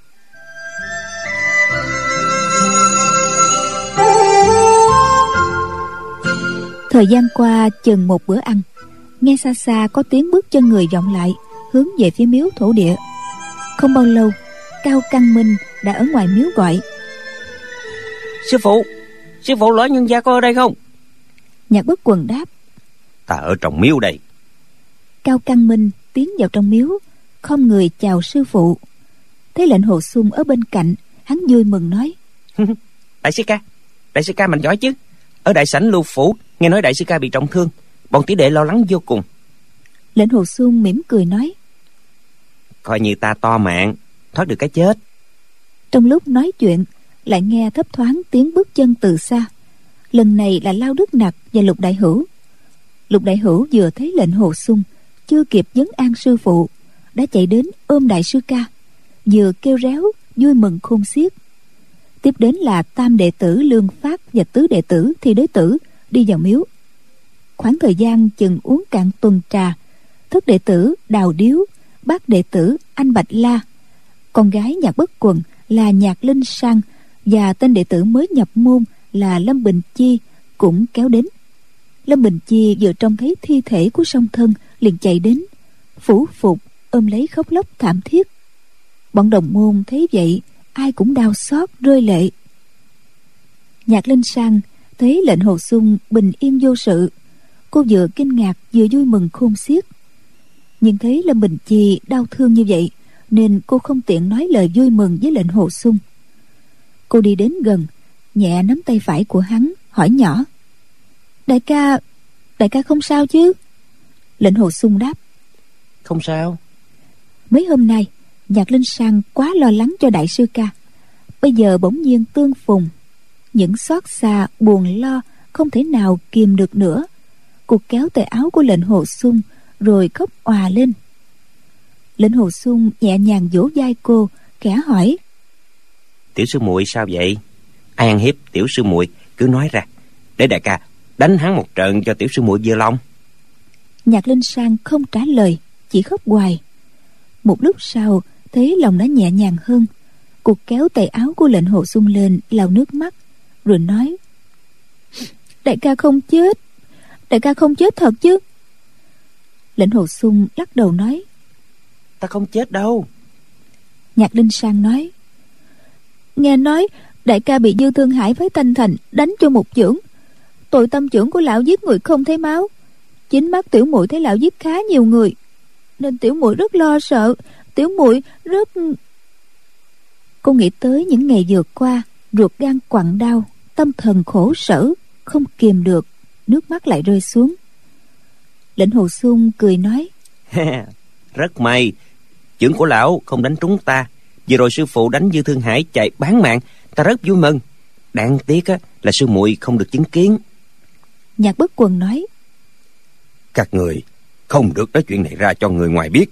Thời gian qua chừng một bữa ăn, nghe xa xa có tiếng bước chân người vọng lại, hướng về phía miếu thổ địa. Không bao lâu, Cao Căn Minh đã ở ngoài miếu gọi: Sư phụ, sư phụ Lõi Nhân Gia có ở đây không? Nhạc Bất Quần đáp: Ta ở trong miếu đây. Cao Căn Minh tiến vào trong miếu, không người chào sư phụ. Thấy lệnh Hồ Xuân ở bên cạnh, hắn vui mừng nói: Đại sư ca, đại sư ca mạnh giỏi chứ. Ở đại sảnh Lưu Phủ nghe nói đại sư ca bị trọng thương, bọn tiểu đệ lo lắng vô cùng. Lệnh Hồ Xuân mỉm cười nói: Coi như ta to mạng, thoát được cái chết. Trong lúc nói chuyện, lại nghe thấp thoáng tiếng bước chân từ xa. Lần này là Lao Đức Nặc và Lục Đại Hữu. Lục Đại Hữu vừa thấy lệnh Hồ Xuân, chưa kịp vấn an sư phụ, đã chạy đến ôm đại sư ca, vừa kêu réo vui mừng khôn xiết. Tiếp đến là tam đệ tử Lương Phát và tứ đệ tử Thi Đới Tử đi vào miếu. Khoảng thời gian chừng uống cạn tuần trà, thất đệ tử Đào Điếu, bát đệ tử Anh Bạch La, con gái Nhạc Bất Quần là Nhạc Linh Sang và tên đệ tử mới nhập môn là Lâm Bình Chi cũng kéo đến. Lâm Bình Chi vừa trông thấy thi thể của song thân liền chạy đến, phủ phục ôm lấy khóc lóc thảm thiết. Bọn đồng môn thấy vậy, ai cũng đau xót rơi lệ. Nhạc Linh Sang thấy lệnh Hồ Xuân bình yên vô sự, cô vừa kinh ngạc vừa vui mừng khôn xiết. Nhưng thấy Lâm Bình Chi đau thương như vậy, nên cô không tiện nói lời vui mừng với lệnh Hồ Xuân. Cô đi đến gần, nhẹ nắm tay phải của hắn, hỏi nhỏ: Đại ca, đại ca không sao chứ? Lệnh Hồ Xuân đáp: Không sao. Mấy hôm nay Nhạc Linh Sang quá lo lắng cho đại sư ca, bây giờ bỗng nhiên tương phùng, những xót xa buồn lo không thể nào kìm được nữa. Cô kéo tay áo của lệnh Hồ Xuân rồi khóc òa lên. Lệnh Hồ Xuân nhẹ nhàng vỗ vai cô, khẽ hỏi: Tiểu sư muội sao vậy? Ai ăn hiếp tiểu sư muội cứ nói ra, để đại ca đánh hắn một trận cho tiểu sư muội vừa lòng. Nhạc Linh Sang không trả lời, chỉ khóc hoài. Một lúc sau thấy lòng đã nhẹ nhàng hơn, cô kéo tay áo của lệnh Hồ Xuân lên lau nước mắt, rồi nói: Đại ca không chết, đại ca không chết thật chứ? Lệnh Hồ Xuân lắc đầu nói: Ta không chết đâu. Nhạc Linh Sang nói: Nghe nói đại ca bị Dư Thương Hải với Thanh Thành đánh cho một chưởng. Tội tâm chưởng của lão giết người không thấy máu. Chính mắt tiểu muội thấy lão giết khá nhiều người, nên tiểu muội rất lo sợ. Tiểu muội rất... Cô nghĩ tới những ngày vừa qua, ruột gan quặn đau, tâm thần khổ sở, không kìm được, nước mắt lại rơi xuống. Lệnh Hồ Xuân cười nói: Rất may chưởng của lão không đánh trúng ta. Vừa rồi sư phụ đánh Dư Thương Hải chạy bán mạng, ta rất vui mừng. Đáng tiếc á, là sư muội không được chứng kiến. Nhạc Bất Quần nói: Các người không được nói chuyện này ra cho người ngoài biết.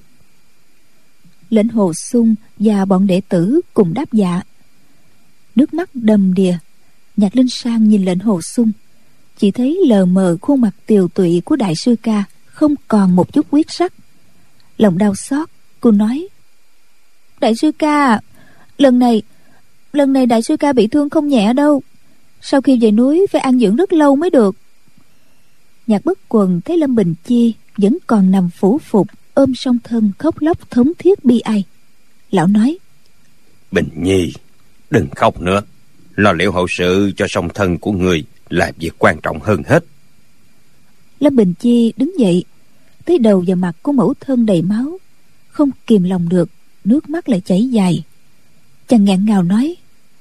Lệnh Hồ Xuân và bọn đệ tử cùng đáp dạ. Nước mắt đầm đìa, Nhạc Linh Sang nhìn lệnh Hồ Xuân, chỉ thấy lờ mờ khuôn mặt tiều tụy của đại sư ca không còn một chút huyết sắc. Lòng đau xót, cô nói: Đại sư ca, lần này lần này đại sư ca bị thương không nhẹ đâu. Sau khi về núi phải an dưỡng rất lâu mới được. Nhạc Bất Quần thấy Lâm Bình Chi vẫn còn nằm phủ phục ôm song thân khóc lóc thống thiết bi ai. Lão nói: Bình Nhi, đừng khóc nữa. Lo liệu hậu sự cho song thân của người là việc quan trọng hơn hết. Lâm Bình Chi đứng dậy, thấy đầu và mặt của mẫu thân đầy máu, không kìm lòng được, nước mắt lại chảy dài. Chàng nghẹn ngào nói: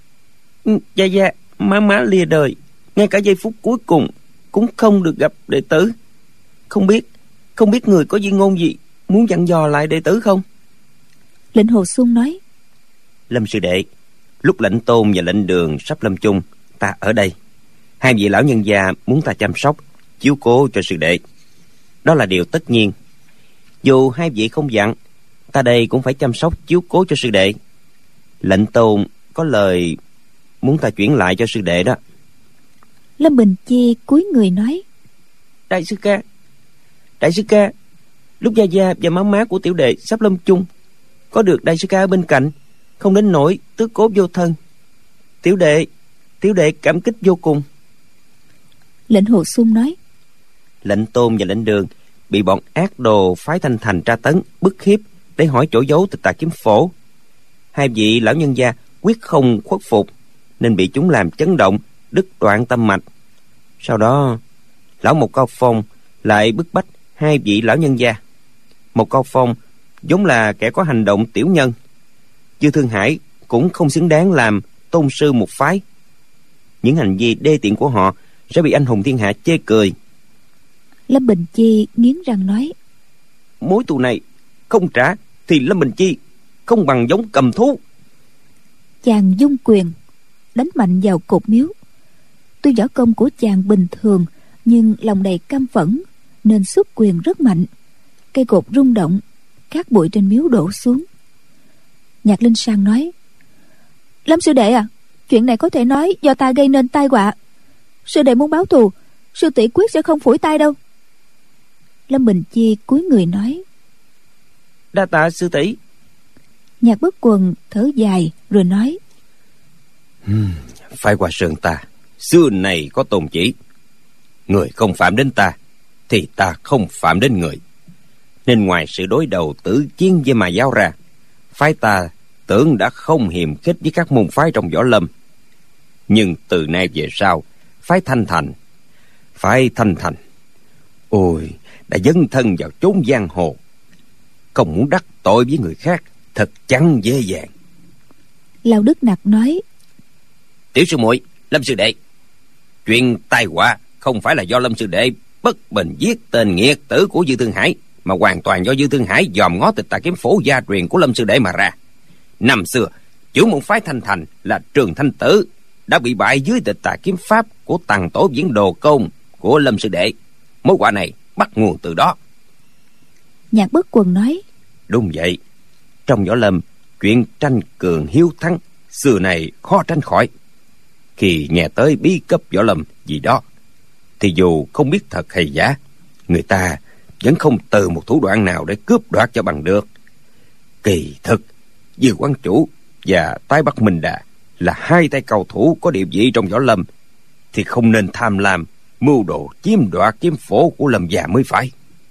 Dạ dạ, má má lìa đời, ngay cả giây phút cuối cùng cũng không được gặp đệ tử. Không biết, không biết người có di ngôn gì muốn dặn dò lại đệ tử không? Lệnh Hồ Xuân nói: Lâm sư đệ, lúc Lệnh Tôn và Lệnh Đường sắp lâm chung, ta ở đây. Hai vị lão nhân già muốn ta chăm sóc, chiếu cố cho sư đệ. Đó là điều tất nhiên. Dù hai vị không dặn, ta đây cũng phải chăm sóc chiếu cố cho sư đệ. Lệnh Tôn có lời muốn ta chuyển lại cho sư đệ đó. Lâm Bình Chi cúi người nói: Đại sư ca, đại sư ca, lúc gia gia và má má của tiểu đệ sắp lâm chung, có được đại sư ca ở bên cạnh, không đến nỗi tứ cố vô thân. Tiểu đệ, tiểu đệ cảm kích vô cùng. Lệnh Hồ Xuân nói: Lệnh Tôn và Lệnh Đường bị bọn ác đồ phái Thanh Thành tra tấn bức hiếp để hỏi chỗ giấu Tịch Tà Kiếm Phổ. Hai vị lão nhân gia quyết không khuất phục, nên bị chúng làm chấn động, đứt đoạn tâm mạch. Sau đó lão Một Cao Phong lại bức bách hai vị lão nhân gia. Một Cao Phong vốn là kẻ có hành động tiểu nhân, Dư Thương Hải cũng không xứng đáng làm tôn sư một phái. Những hành vi đê tiện của họ sẽ bị anh hùng thiên hạ chê cười. Lâm Bình Chi nghiến răng nói: Mối thù này không trả thì Lâm Bình Chi không bằng giống cầm thú. Chàng dung quyền đánh mạnh vào cột miếu. Tuy võ công của chàng bình thường, nhưng lòng đầy căm phẫn nên xuất quyền rất mạnh. Cây cột rung động, cát bụi trên miếu đổ xuống. Nhạc Linh Sang nói: Lâm sư đệ à, chuyện này có thể nói do ta gây nên tai họa. Sư đệ muốn báo thù, sư tỷ quyết sẽ không phủi tay đâu. Lâm Bình Chi cúi người nói: Đa tạ sư tỷ. Nhạc Bất Quần thở dài rồi nói: hmm, Phái Hoa Sơn ta xưa này có tôn chỉ, người không phạm đến ta thì ta không phạm đến người. Nên ngoài sự đối đầu tử chiến với mà giáo ra, phái ta tưởng đã không hiềm khích với các môn phái trong võ lâm. Nhưng từ nay về sau, phái Thanh Thành phái Thanh Thành ôi đã dấn thân vào chốn giang hồ, không muốn đắc tội với người khác thật chẳng dễ dàng. Lão Đức Nặc nói: Tiểu sư muội, Lâm sư đệ, chuyện tai họa không phải là do Lâm sư đệ bất bình giết tên nghiệt tử của Dư Thương Hải, mà hoàn toàn do Dư Thương Hải dòm ngó Tịch Tà Kiếm Phổ gia truyền của Lâm sư đệ mà ra. Năm xưa chủ môn phái Thanh Thành là Trường Thanh Tử đã bị bại dưới Tịch Tà Kiếm pháp của Tằng Tổ Viễn Đồ Công của Lâm sư đệ. Mối họa này bắt nguồn từ đó. Nhạc Bất Quần nói: Đúng vậy, trong võ lâm chuyện tranh cường hiếu thắng xưa này khó tránh khỏi. Khi nghe tới bí cấp võ lâm gì đó thì dù không biết thật hay giả, người ta vẫn không từ một thủ đoạn nào để cướp đoạt cho bằng được. Kỳ thực Dư quán chủ và Tái Bắc Minh Đà là hai tay cao thủ có địa vị trong võ lâm, thì không nên tham lam mưu đồ chiếm đoạt kiếm phổ của Lâm gia mới phải.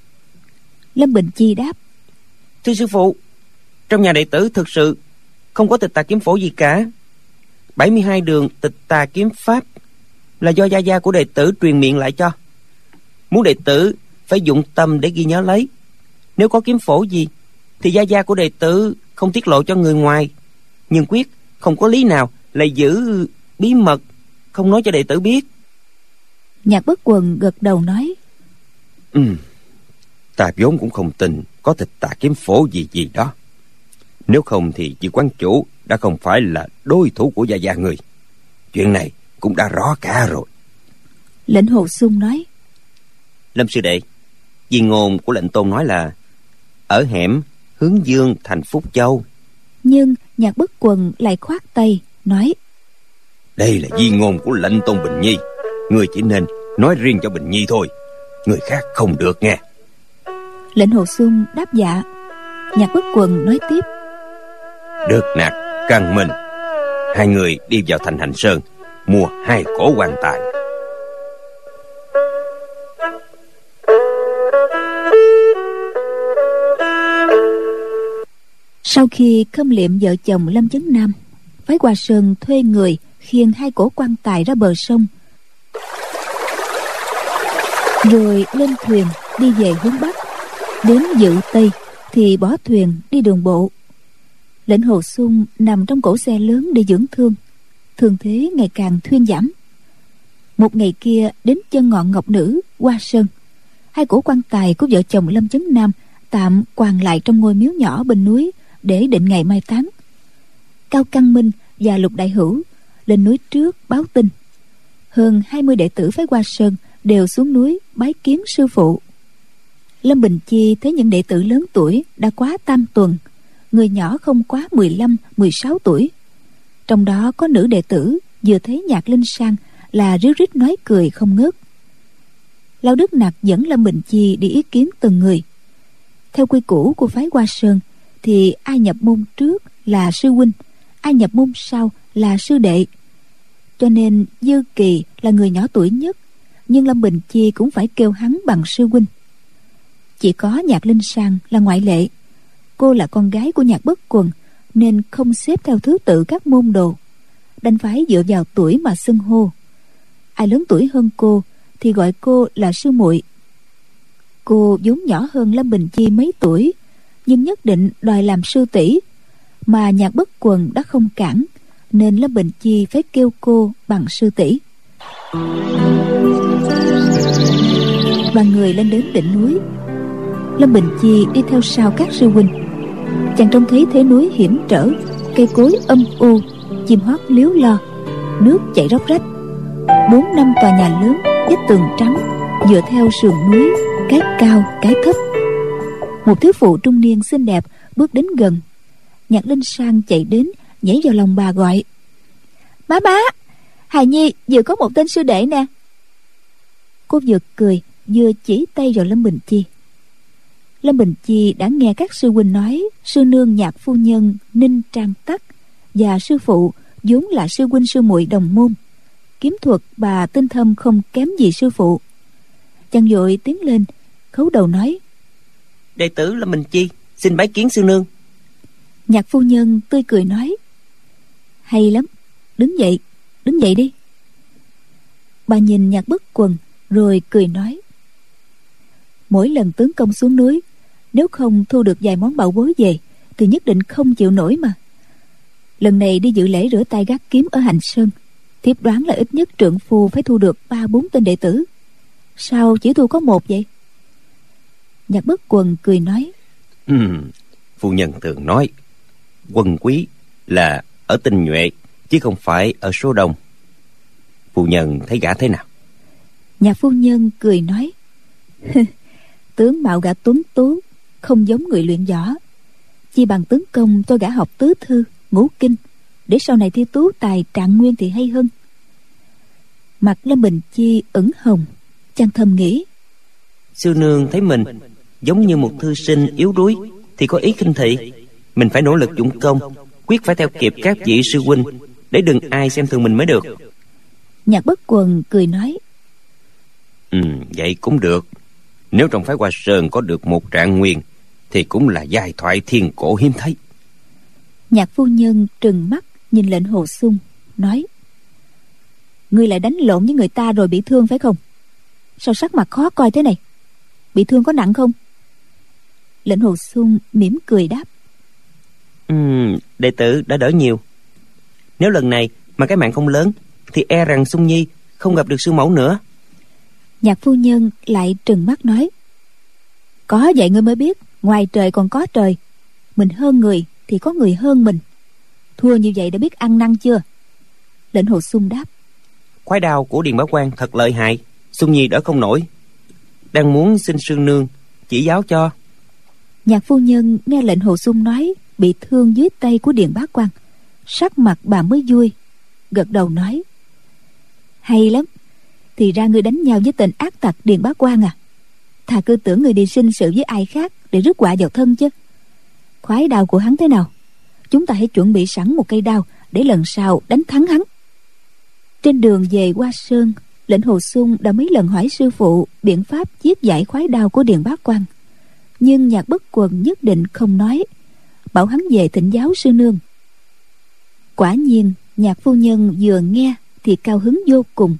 Lâm Bình Chi đáp: Thưa sư phụ, trong nhà đệ tử thực sự không có Tịch Tà Kiếm Phổ gì cả. bảy mươi hai đường Tịch Tà Kiếm pháp là do gia gia của đệ tử truyền miệng lại cho. Muốn đệ tử phải dụng tâm để ghi nhớ lấy. Nếu có kiếm phổ gì thì gia gia của đệ tử không tiết lộ cho người ngoài, nhưng quyết không có lý nào lại giữ bí mật, không nói cho đệ tử biết. Nhạc Bất Quần gật đầu nói: Ừ, ta vốn cũng không tin có Tịch Tà Kiếm Phổ gì gì đó. Nếu không thì Dư quán chủ đã không phải là đối thủ của gia gia người. Chuyện này cũng đã rõ cả rồi. Lệnh Hồ Xung nói: Lâm sư đệ, di ngôn của lệnh tôn nói là ở hẻm hướng dương thành Phúc Châu. Nhưng Nhạc Bất Quần lại khoát tay nói: Đây là di ngôn của lệnh tôn Bình Nhi, người chỉ nên nói riêng cho Bình Nhi thôi, người khác không được nghe. Lệnh Hồ Xung đáp dạ. Nhạc Bất Quần nói tiếp: Được Nặc, Căng Minh, hai người đi vào thành Hành Sơn mua hai cổ quan tài. Sau khi khâm liệm vợ chồng Lâm Chấn Nam, phái Hoa Sơn thuê người khiêng hai cổ quan tài ra bờ sông, rồi lên thuyền đi về hướng bắc. Đến Dự Tây thì bỏ thuyền đi đường bộ. Lệnh Hồ Xung nằm trong cỗ xe lớn để dưỡng thương, thương thế ngày càng thuyên giảm. Một ngày kia đến chân ngọn Ngọc Nữ, Hoa Sơn, hai cổ quan tài của vợ chồng Lâm Chấn Nam tạm quàng lại trong ngôi miếu nhỏ bên núi để định ngày mai táng. Cao Căng Minh và Lục Đại Hữu lên núi trước báo tin. Hơn hai mươi đệ tử phái Hoa Sơn đều xuống núi bái kiến sư phụ. Lâm Bình Chi thấy những đệ tử lớn tuổi đã quá tam tuần, người nhỏ không quá mười lăm, mười sáu tuổi. Trong đó có nữ đệ tử vừa thấy Nhạc Linh Sang là ríu rít nói cười không ngớt. Lão Đức Nặc dẫn Lâm Bình Chi đi ý kiến từng người. Theo quy củ của phái Hoa Sơn thì ai nhập môn trước là sư huynh, ai nhập môn sau là sư đệ. Cho nên Dư Kỳ là người nhỏ tuổi nhất, nhưng Lâm Bình Chi cũng phải kêu hắn bằng sư huynh. Chỉ có Nhạc Linh Sang là ngoại lệ. Cô là con gái của Nhạc Bất Quần nên không xếp theo thứ tự các môn đồ, đành phải dựa vào tuổi mà xưng hô. Ai lớn tuổi hơn cô thì gọi cô là sư muội. Cô vốn nhỏ hơn Lâm Bình Chi mấy tuổi, nhưng nhất định đòi làm sư tỷ, mà Nhạc Bất Quần đã không cản, nên Lâm Bình Chi phải kêu cô bằng sư tỷ. Ba người lên đến đỉnh núi. Lâm Bình Chi đi theo sau các sư huynh. Chàng trông thấy thế núi hiểm trở, cây cối âm u, chim hót líu lo, nước chảy róc rách. Bốn năm tòa nhà lớn, vách tường trắng, dựa theo sườn núi, cái cao cái thấp. Một thiếu phụ trung niên xinh đẹp bước đến gần. Nhạc Linh Sang chạy đến, nhảy vào lòng bà gọi: "Má má, hài nhi vừa có một tên sư đệ nè." Cô vừa cười vừa chỉ tay vào Lâm Bình Chi. Lâm Bình Chi đã nghe các sư huynh nói sư nương Nhạc phu nhân Ninh Trang Tắc và sư phụ vốn là sư huynh sư muội đồng môn, kiếm thuật bà tinh thâm không kém gì sư phụ. Chàng vội tiến lên khấu đầu nói: "Đệ tử Lâm Bình Chi xin bái kiến sư nương." Nhạc phu nhân tươi cười nói: "Hay lắm, đứng dậy, đứng dậy đi." Bà nhìn Nhạc Bất Quần rồi cười nói: "Mỗi lần tướng công xuống núi, nếu không thu được vài món bảo bối về thì nhất định không chịu nổi mà. Lần này đi dự lễ rửa tay gác kiếm ở Hành Sơn, thiếp đoán là ít nhất trượng phu phải thu được ba bốn tên đệ tử. Sao chỉ thu có một vậy?" Nhạc Bất Quần cười nói: ừ, Phu nhân thường nói quân quý là ở tinh nhuệ chứ không phải ở số đông. Phu nhân thấy gã thế nào? Nhạc phu nhân cười nói: "Tướng mạo gã tuấn tú, không giống người luyện võ. Chi bằng tướng công cho gã học tứ thư, ngũ kinh, để sau này thi tú tài trạng nguyên thì hay hơn." Mặt Lâm Bình Chi ửng hồng, chàng thầm nghĩ: Sư nương thấy mình giống như một thư sinh yếu đuối thì có ý khinh thị. Mình phải nỗ lực dụng công, quyết phải theo kịp các vị sư huynh, để đừng ai xem thường mình mới được. Nhạc Bất Quần cười nói: Ừ, vậy cũng được. Nếu trong phái Hoa Sơn có được một trạng nguyên thì cũng là giai thoại thiên cổ hiếm thấy. Nhạc phu nhân trừng mắt nhìn lệnh Hồ Xung nói: "Ngươi lại đánh lộn với người ta rồi bị thương phải không? Sao sắc mặt khó coi thế này? Bị thương có nặng không?" Lệnh Hồ Xung mỉm cười đáp: ừ, Đệ tử đã đỡ nhiều. Nếu lần này mà cái mạng không lớn thì e rằng Xung Nhi không gặp được sư mẫu nữa. Nhạc phu nhân lại trừng mắt nói: "Có vậy ngươi mới biết ngoài trời còn có trời. Mình hơn người thì có người hơn mình. Thua như vậy đã biết ăn năn chưa?" Lệnh Hồ Xung đáp: Khoái đao của Điền Bá Quang thật lợi hại, Xung Nhi đỡ không nổi, đang muốn xin sư nương chỉ giáo cho. Nhạc phu nhân nghe lệnh Hồ Xung nói bị thương dưới tay của Điền Bá Quang, sắc mặt bà mới vui, gật đầu nói: "Hay lắm, thì ra ngươi đánh nhau với tên ác tặc Điền Bá Quang à? Thà cứ tưởng ngươi đi sinh sự với ai khác để rước họa vào thân chứ. Khoái đao của hắn thế nào? Chúng ta hãy chuẩn bị sẵn một cây đao để lần sau đánh thắng hắn." Trên đường về Hoa Sơn, lệnh Hồ Xung đã mấy lần hỏi sư phụ biện pháp giết giải khoái đao của Điền Bá Quang, nhưng Nhạc Bất Quần nhất định không nói, bảo hắn về thỉnh giáo sư nương. Quả nhiên Nhạc phu nhân vừa nghe thì cao hứng vô cùng.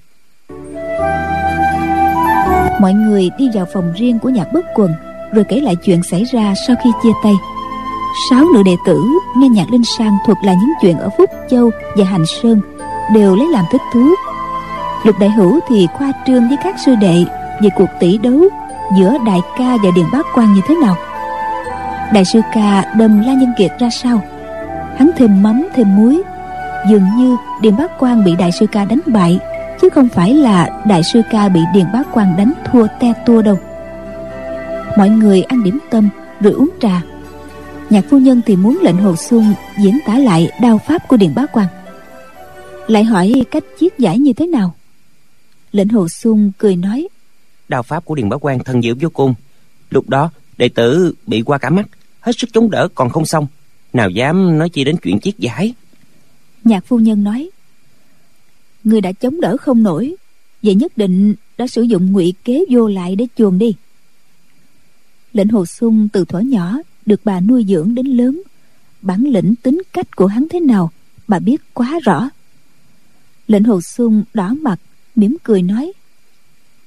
Mọi người đi vào phòng riêng của Nhạc Bất Quần rồi kể lại chuyện xảy ra sau khi chia tay. Sáu nữ đệ tử nghe Nhạc Linh Sang thuật lại những chuyện ở Phúc Châu và Hành Sơn đều lấy làm thích thú. Lục Đại Hữu thì khoa trương với các sư đệ về cuộc tỷ đấu giữa đại ca và Điền Bá Quang như thế nào. Đại sư ca đâm La Nhân Kiệt ra sao, hắn thêm mắm thêm muối. Dường như Điền Bá Quang bị đại sư ca đánh bại, chứ không phải là đại sư ca bị Điền Bá Quang đánh thua te tua đâu. Mọi người ăn điểm tâm rồi uống trà. Nhạc phu nhân thì muốn lệnh Hồ Xung diễn tả lại đao pháp của Điền Bá Quang, lại hỏi cách chiết giải như thế nào. Lệnh Hồ Xung cười nói: Đao pháp của Điền Bá Quang thần diệu vô cùng. Lúc đó đệ tử bị qua cả mắt, hết sức chống đỡ còn không xong, nào dám nói chi đến chuyện chiết giải. Nhạc phu nhân nói: Ngươi đã chống đỡ không nổi, vậy nhất định đã sử dụng ngụy kế vô lại để chuồn đi. Lệnh Hồ Xung từ thuở nhỏ được bà nuôi dưỡng đến lớn, bản lĩnh tính cách của hắn thế nào bà biết quá rõ. Lệnh Hồ Xung đỏ mặt mỉm cười nói: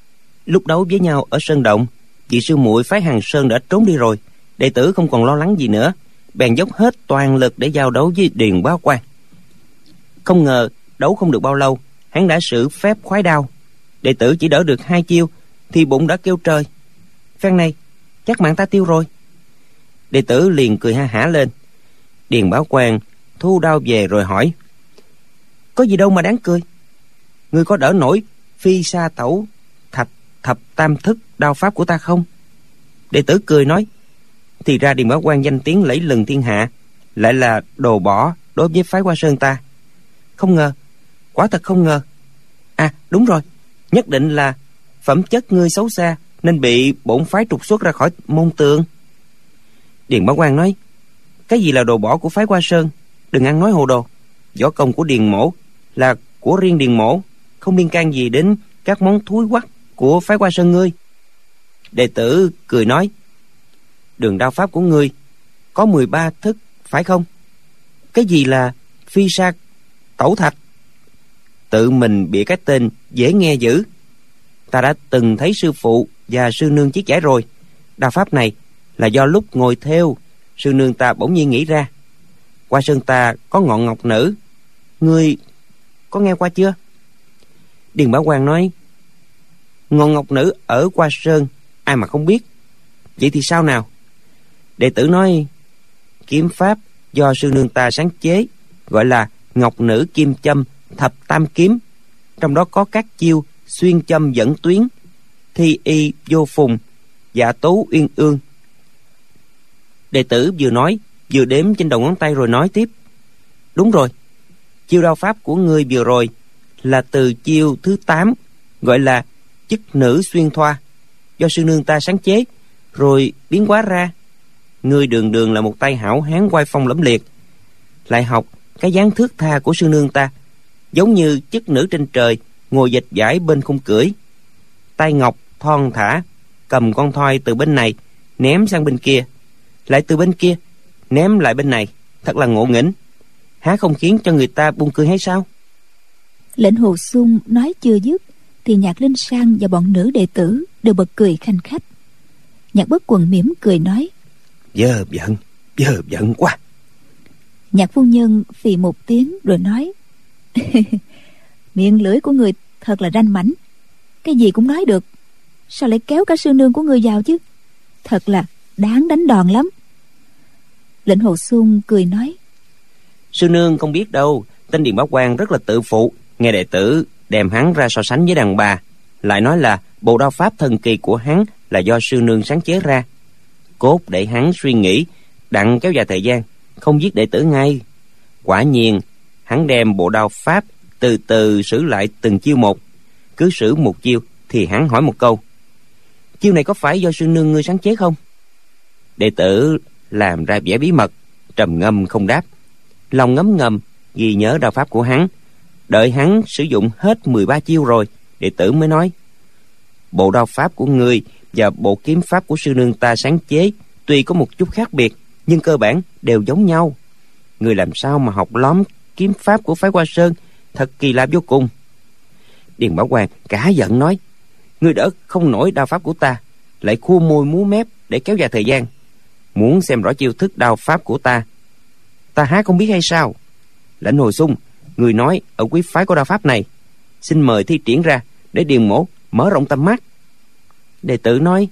Lúc đấu với nhau ở sơn động, vị sư muội phái Hằng Sơn đã trốn đi rồi. Đệ tử không còn lo lắng gì nữa, bèn dốc hết toàn lực để giao đấu với Điền Bá Quan. Không ngờ đấu không được bao lâu, hắn đã sử phép khoái đao. Đệ tử chỉ đỡ được hai chiêu thì bụng đã kêu trời. Phen này chắc mạng ta tiêu rồi. Đệ tử liền cười ha hả lên. Điền Bá Quan thu đao về rồi hỏi: có gì đâu mà đáng cười? Ngươi có đỡ nổi phi sa tẩu thạch thập tam thức đao pháp của ta không? Đệ tử cười nói: thì ra Điền Bá Quan danh tiếng lẫy lừng thiên hạ, lại là đồ bỏ đối với phái Hoa Sơn ta. Không ngờ, quả thật không ngờ. À đúng rồi, nhất định là phẩm chất ngươi xấu xa nên bị bổn phái trục xuất ra khỏi môn tường. Điền Bá Quan nói: cái gì là đồ bỏ của phái Hoa Sơn? Đừng ăn nói hồ đồ. Võ công của Điền mỗ là của riêng Điền mỗ, không liên can gì đến các món thúi quắc của phái Hoa Sơn ngươi. Đệ tử cười nói: đường đao pháp của ngươi có mười ba thức phải không? Cái gì là phi sa tẩu thạch? Tự mình bịa cái tên dễ nghe dữ. Ta đã từng thấy sư phụ và sư nương chiết giải rồi. Đao pháp này là do lúc ngồi theo, sư nương ta bỗng nhiên nghĩ ra. Hoa Sơn ta có ngọn ngọc nữ, ngươi có nghe qua chưa? Điền Bá Quan nói: ngọn ngọc nữ ở Hoa Sơn ai mà không biết. Vậy thì sao nào? Đệ tử nói: kiếm pháp do sư nương ta sáng chế, gọi là ngọc nữ kim châm thập tam kiếm. Trong đó có các chiêu xuyên châm dẫn tuyến, thi y vô phùng, dạ tố uyên ương. Đệ tử vừa nói vừa đếm trên đầu ngón tay rồi nói tiếp: đúng rồi, chiêu đao pháp của ngươi vừa rồi là từ chiêu thứ tám, gọi là chức nữ xuyên thoa, do sư nương ta sáng chế rồi biến hóa ra. Ngươi đường đường là một tay hảo hán oai phong lẫm liệt, lại học cái dáng thước tha của sư nương ta, giống như chức nữ trên trời ngồi dịch vải bên khung cưỡi, tay ngọc thon thả cầm con thoi từ bên này ném sang bên kia, lại từ bên kia ném lại bên này, thật là ngộ nghĩnh. Há không khiến cho người ta buồn cười hay sao? Lệnh Hồ Xung nói chưa dứt thì Nhạc Linh Sang và bọn nữ đệ tử đều bật cười khanh khách. Nhạc Bất Quần mỉm cười nói: dơ giận, dơ giận quá. Nhạc phu nhân phì một tiếng rồi nói: miệng lưỡi của người thật là ranh mãnh, cái gì cũng nói được. Sao lại kéo cả sư nương của người vào chứ? Thật là đáng đánh đòn lắm. Lệnh Hồ Xung cười nói: sư nương không biết đâu, tên Điền Bá Quan rất là tự phụ. Nghe đệ tử đem hắn ra so sánh với đàn bà, lại nói là bộ đao pháp thần kỳ của hắn là do sư nương sáng chế ra. Cốt để hắn suy nghĩ, đặng kéo dài thời gian, không giết đệ tử ngay. Quả nhiên hắn đem bộ đao pháp từ từ sử lại từng chiêu một. Cứ sử một chiêu thì hắn hỏi một câu: chiêu này có phải do sư nương ngươi sáng chế không? Đệ tử làm ra vẻ bí mật, trầm ngâm không đáp, lòng ngấm ngầm ghi nhớ đao pháp của hắn. Đợi hắn sử dụng hết mười ba chiêu rồi, đệ tử mới nói: bộ đao pháp của ngươi và bộ kiếm pháp của sư nương ta sáng chế tuy có một chút khác biệt, nhưng cơ bản đều giống nhau. Ngươi làm sao mà học lóm kiếm pháp của phái Hoa Sơn, thật kỳ lạ vô cùng. Điền Bá Quan cả giận nói: ngươi đỡ không nổi đao pháp của ta, lại khua môi múa mép để kéo dài thời gian. Muốn xem rõ chiêu thức đao pháp của ta, ta há không biết hay sao? Lệnh Hồ Xung, người nói ở quý phái có đao pháp này, xin mời thi triển ra để Điền mỗ mở rộng tầm mắt. Đệ tử nói: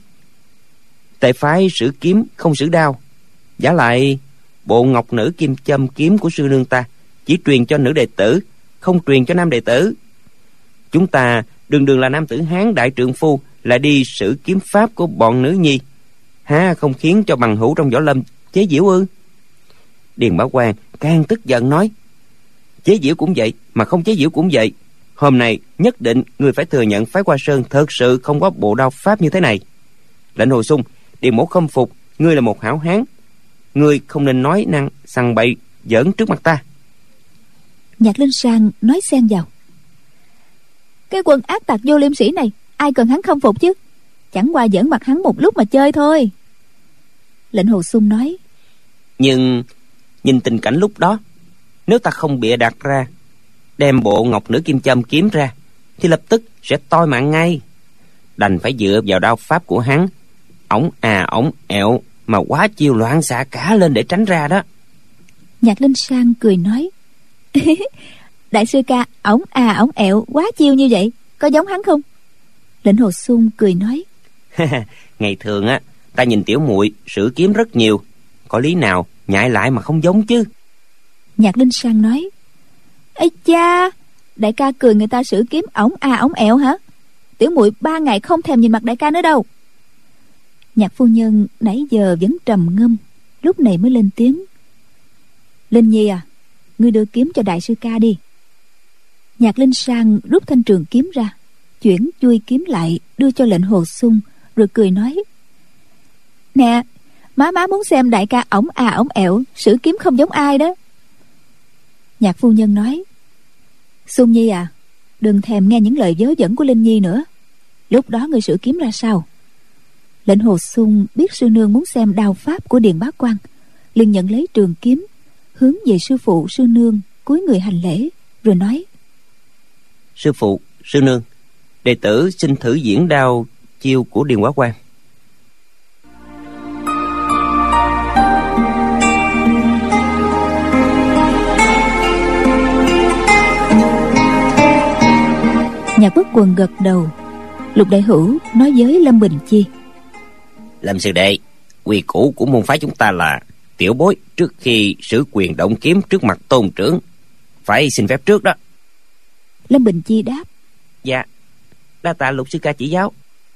tại phái sử kiếm không sử đao, giả lại bộ ngọc nữ kim châm kiếm của sư nương ta chỉ truyền cho nữ đệ tử, không truyền cho nam đệ tử. Chúng ta đường đường là nam tử Hán đại trượng phu, lại đi sử kiếm pháp của bọn nữ nhi, há không khiến cho bằng hữu trong võ lâm chế giễu ư? Điền Bá Quan càng tức giận nói: chế giễu cũng vậy, mà không chế giễu cũng vậy. Hôm nay nhất định người phải thừa nhận phái Hoa Sơn thật sự không có bộ đao pháp như thế này. Lệnh Hồ Xung, Điền mỗ khâm phục ngươi là một hảo hán, ngươi không nên nói năng sằng bậy giỡn trước mặt ta. Nhạc Linh Sang nói xen vào: cái quân ác tặc vô liêm sĩ này, ai cần hắn khâm phục chứ? Chẳng qua giỡn mặt hắn một lúc mà chơi thôi. Lệnh Hồ Xung nói: nhưng nhìn tình cảnh lúc đó, nếu ta không bịa đặt ra, đem bộ ngọc nữ kim châm kiếm ra, thì lập tức sẽ toi mạng ngay. đành phải dựa vào đao pháp của hắn. Ổng à ổng ẹo mà quá chiêu loạn xạ cả lên để tránh ra đó. Nhạc Linh Sang cười nói: Đại sư ca ổng à ổng ẹo quá chiêu như vậy, có giống hắn không? Lệnh Hồ Xung cười nói: Ngày thường á, ta nhìn tiểu muội sử kiếm rất nhiều, có lý nào nhại lại mà không giống chứ? Nhạc Linh Sang nói: Ây cha, đại ca cười người ta sử kiếm ổng à ổng ẹo hả? Tiểu muội ba ngày không thèm nhìn mặt đại ca nữa đâu. Nhạc phu nhân nãy giờ vẫn trầm ngâm, lúc này mới lên tiếng: Linh Nhi à, ngươi đưa kiếm cho đại sư ca đi. Nhạc Linh Sang rút thanh trường kiếm ra, chuyển chui kiếm lại đưa cho Lệnh Hồ Xung, rồi cười nói: Nè, má má muốn xem đại ca ổng à ổng ẹo sử kiếm không giống ai đó. Nhạc phu nhân nói: Xung Nhi à, đừng thèm nghe những lời vớ vẩn của Linh Nhi nữa. Lúc đó ngươi sử kiếm ra sao? Lệnh Hồ Xung biết sư nương muốn xem đao pháp của Điền Bá Quang, liền nhận lấy trường kiếm, hướng về sư phụ sư nương cúi người hành lễ, rồi nói: Sư phụ, sư nương, đệ tử xin thử diễn đao chiêu của Điền Bá Quang. Nhạc Bất Quần gật đầu. Lục Đại Hữu nói với Lâm Bình Chi: Lâm sư đệ, quy củ của môn phái chúng ta là tiểu bối trước khi sử quyền động kiếm trước mặt tôn trưởng phải xin phép trước đó. Lâm Bình Chi đáp: Dạ, đa tạ Lục sư ca chỉ giáo.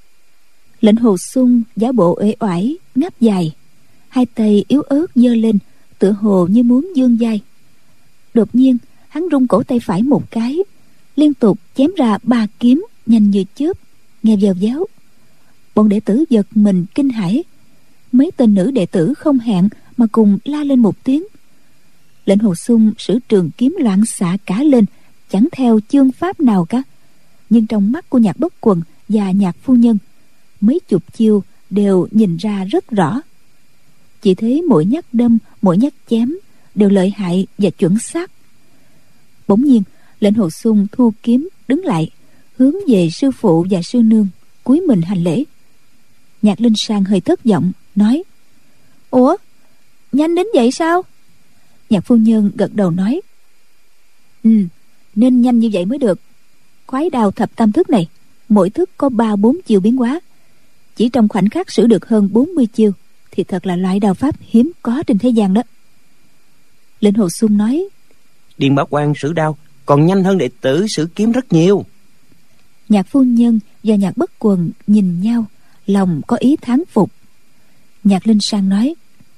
Lệnh Hồ Xung giả bộ uể oải ngáp dài, hai tay yếu ớt giơ lên, tựa hồ như muốn giương vai. Đột nhiên hắn rung cổ tay phải một cái, liên tục chém ra ba kiếm nhanh như chớp, nghe vèo véo. Bọn đệ tử giật mình kinh hãi, mấy tên nữ đệ tử không hẹn mà cùng la lên một tiếng. Lệnh Hồ Xung sử trường kiếm loạn xạ cả lên, chẳng theo chương pháp nào cả, nhưng trong mắt của Nhạc Bất Quần và Nhạc phu nhân, mấy chục chiêu đều nhìn ra rất rõ. Chỉ thấy mỗi nhát đâm, mỗi nhát chém đều lợi hại và chuẩn xác. Bỗng nhiên Lệnh Hồ Xung thu kiếm đứng lại, hướng về sư phụ và sư nương cúi mình hành lễ. Nhạc Linh Sang hơi thất vọng nói: Ủa, nhanh đến vậy sao? Nhạc phu nhân gật đầu nói: Ừ, nên nhanh như vậy mới được. Khoái đao thập tam thức này, mỗi thức có ba bốn chiêu biến hóa, chỉ trong khoảnh khắc sử được hơn bốn mươi chiêu, thì thật là loại đao pháp hiếm có trên thế gian đó. Lệnh Hồ Xung nói: Điền Bá Quang sử đao còn nhanh hơn đệ tử sử kiếm rất nhiều. Nhạc phu nhân và Nhạc Bất Quần nhìn nhau, lòng có ý thán phục. Nhạc Linh Sang nói: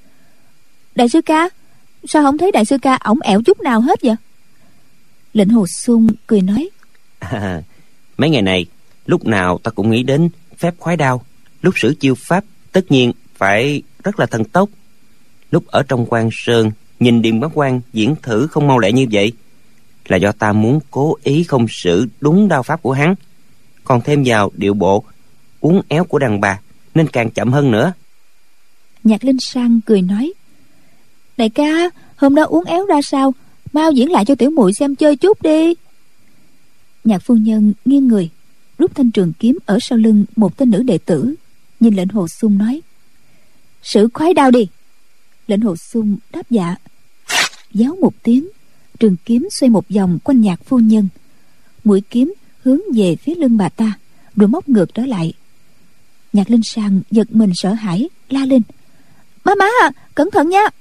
Đại sư ca, sao không thấy đại sư ca ổng ẹo chút nào hết vậy? Lệnh Hồ Xung cười nói: à, Mấy ngày này lúc nào ta cũng nghĩ đến phép khoái đao. Lúc sử chiêu pháp tất nhiên phải rất là thần tốc. Lúc ở trong Quan Sơn nhìn Điền Bá Quang diễn thử không mau lẹ như vậy, là do ta muốn cố ý không sử đúng đao pháp của hắn, còn thêm vào điệu bộ uốn éo của đàn bà nên càng chậm hơn nữa. Nhạc Linh Sang cười nói: Đại ca, hôm đó uốn éo ra sao, mau diễn lại cho tiểu muội xem chơi chút đi. Nhạc phu nhân nghiêng người, rút thanh trường kiếm ở sau lưng một tên nữ đệ tử, nhìn Lệnh Hồ Xung nói: Sử khoái đao đi. Lệnh Hồ Xung đáp dạ. Giáo một tiếng, trường kiếm xoay một vòng quanh Nhạc phu nhân, mũi kiếm hướng về phía lưng bà ta, rồi móc ngược trở lại. Nhạc Linh Sang giật mình sợ hãi, la lên: Má má à, cẩn thận nha.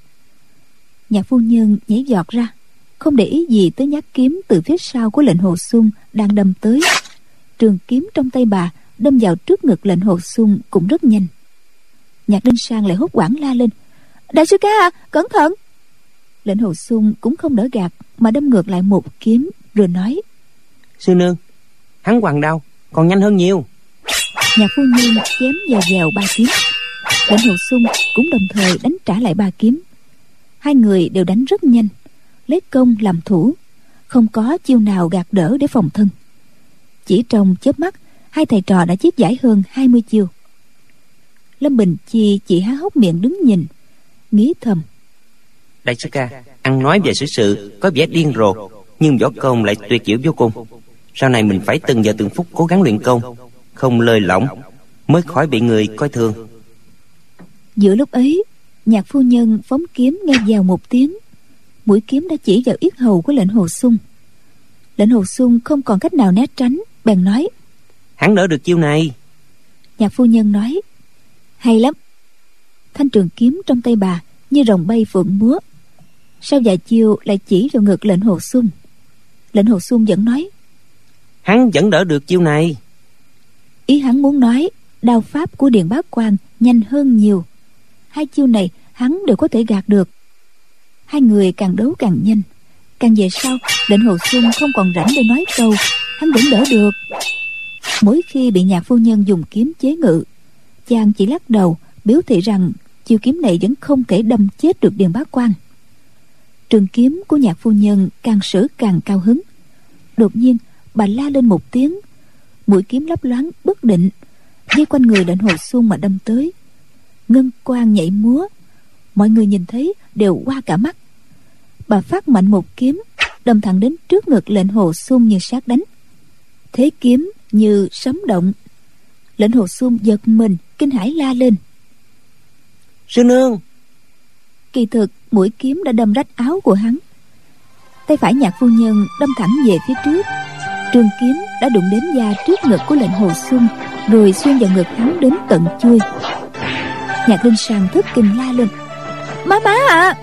Nhạc phu nhân nhảy giọt ra, không để ý gì tới nhát kiếm từ phía sau của Lệnh Hồ Xung đang đâm tới. Trường kiếm trong tay bà đâm vào trước ngực Lệnh Hồ Xung cũng rất nhanh. Nhạc Linh Sang lại hốt hoảng la lên: Đại sư ca à, cẩn thận. Lệnh Hồ Xung cũng không đỡ gạt mà đâm ngược lại một kiếm, rồi nói: Sư nương, hắn hoàng đao còn nhanh hơn nhiều. Nhạc phu nhân chém vào dèo ba kiếm. Lệnh Hồ Xung cũng đồng thời đánh trả lại ba kiếm. Hai người đều đánh rất nhanh, lấy công làm thủ, không có chiêu nào gạt đỡ để phòng thân. Chỉ trong chớp mắt, hai thầy trò đã chiết giải hơn hai mươi chiêu. Lâm Bình Chi chỉ há hốc miệng đứng nhìn, nghĩ thầm: Đại sư ca ăn nói về sự sự có vẻ điên rồ, nhưng võ công lại tuyệt diệu vô cùng. Sau này mình phải từng giờ từng phút cố gắng luyện công, không lơi lỏng, mới khỏi bị người coi thường. Giữa lúc ấy, Nhạc phu nhân phóng kiếm nghe vào một tiếng, mũi kiếm đã chỉ vào yết hầu của lệnh Hồ Xung. Lệnh Hồ Xung không còn cách nào né tránh, bèn nói: Hắn đỡ được chiêu này. Nhạc phu nhân nói: Hay lắm. Thanh trường kiếm trong tay bà như rồng bay phượng múa. Sau vài chiêu lại chỉ vào ngực lệnh Hồ Xung. Lệnh Hồ Xung vẫn nói: Hắn vẫn đỡ được chiêu này. Ý hắn muốn nói đao pháp của Điện Bá Quan nhanh hơn nhiều. Hai chiêu này hắn đều có thể gạt được. Hai người càng đấu càng nhanh. Càng về sau, lệnh Hồ Xung không còn rảnh để nói câu, hắn vẫn đỡ được. Mỗi khi bị Nhạc phu nhân dùng kiếm chế ngự, chàng chỉ lắc đầu biểu thị rằng chiêu kiếm này vẫn không thể đâm chết được Điện Bá Quan. Trường kiếm của Nhạc phu nhân càng sử càng cao hứng. Đột nhiên bà la lên một tiếng, mũi kiếm lấp loáng bất định dây quanh người lệnh Hồ Xung mà đâm tới. Ngân quang nhảy múa, mọi người nhìn thấy đều qua cả mắt. Bà phát mạnh một kiếm đâm thẳng đến trước ngực lệnh Hồ Xung như sát đánh. Thế kiếm như sấm động. Lệnh Hồ Xung giật mình kinh hãi la lên: Sư nương! Kỳ thực mũi kiếm đã đâm rách áo của hắn. Tay phải Nhạc phu nhân đâm thẳng về phía trước, trường kiếm đã đụng đến da trước ngực của lệnh Hồ Xung, rồi xuyên vào ngực hắn đến tận chuôi. Nhạc Linh Sàng thất kinh la lên: Má má ạ! À!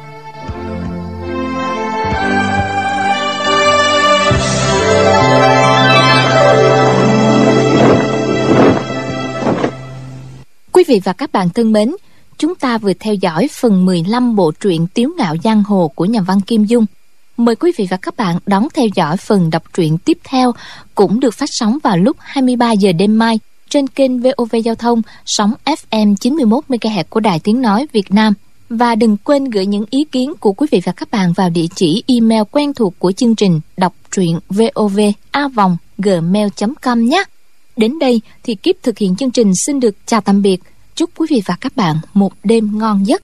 Quý vị và các bạn thân mến, chúng ta vừa theo dõi phần mười lăm bộ truyện Tiếu Ngạo Giang Hồ của nhà văn Kim Dung. Mời quý vị và các bạn đón theo dõi phần đọc truyện tiếp theo, cũng được phát sóng vào lúc hai mươi ba giờ đêm mai trên kênh vê o vê Giao thông sóng ép em chín mươi mốt mê ga héc của Đài Tiếng Nói Việt Nam. Và đừng quên gửi những ý kiến của quý vị và các bạn vào địa chỉ email quen thuộc của chương trình đọc truyện vov a vòng gmail chấm com nhé. Đến đây thì Kiếp thực hiện chương trình xin được chào tạm biệt. Chúc quý vị và các bạn một đêm ngon giấc.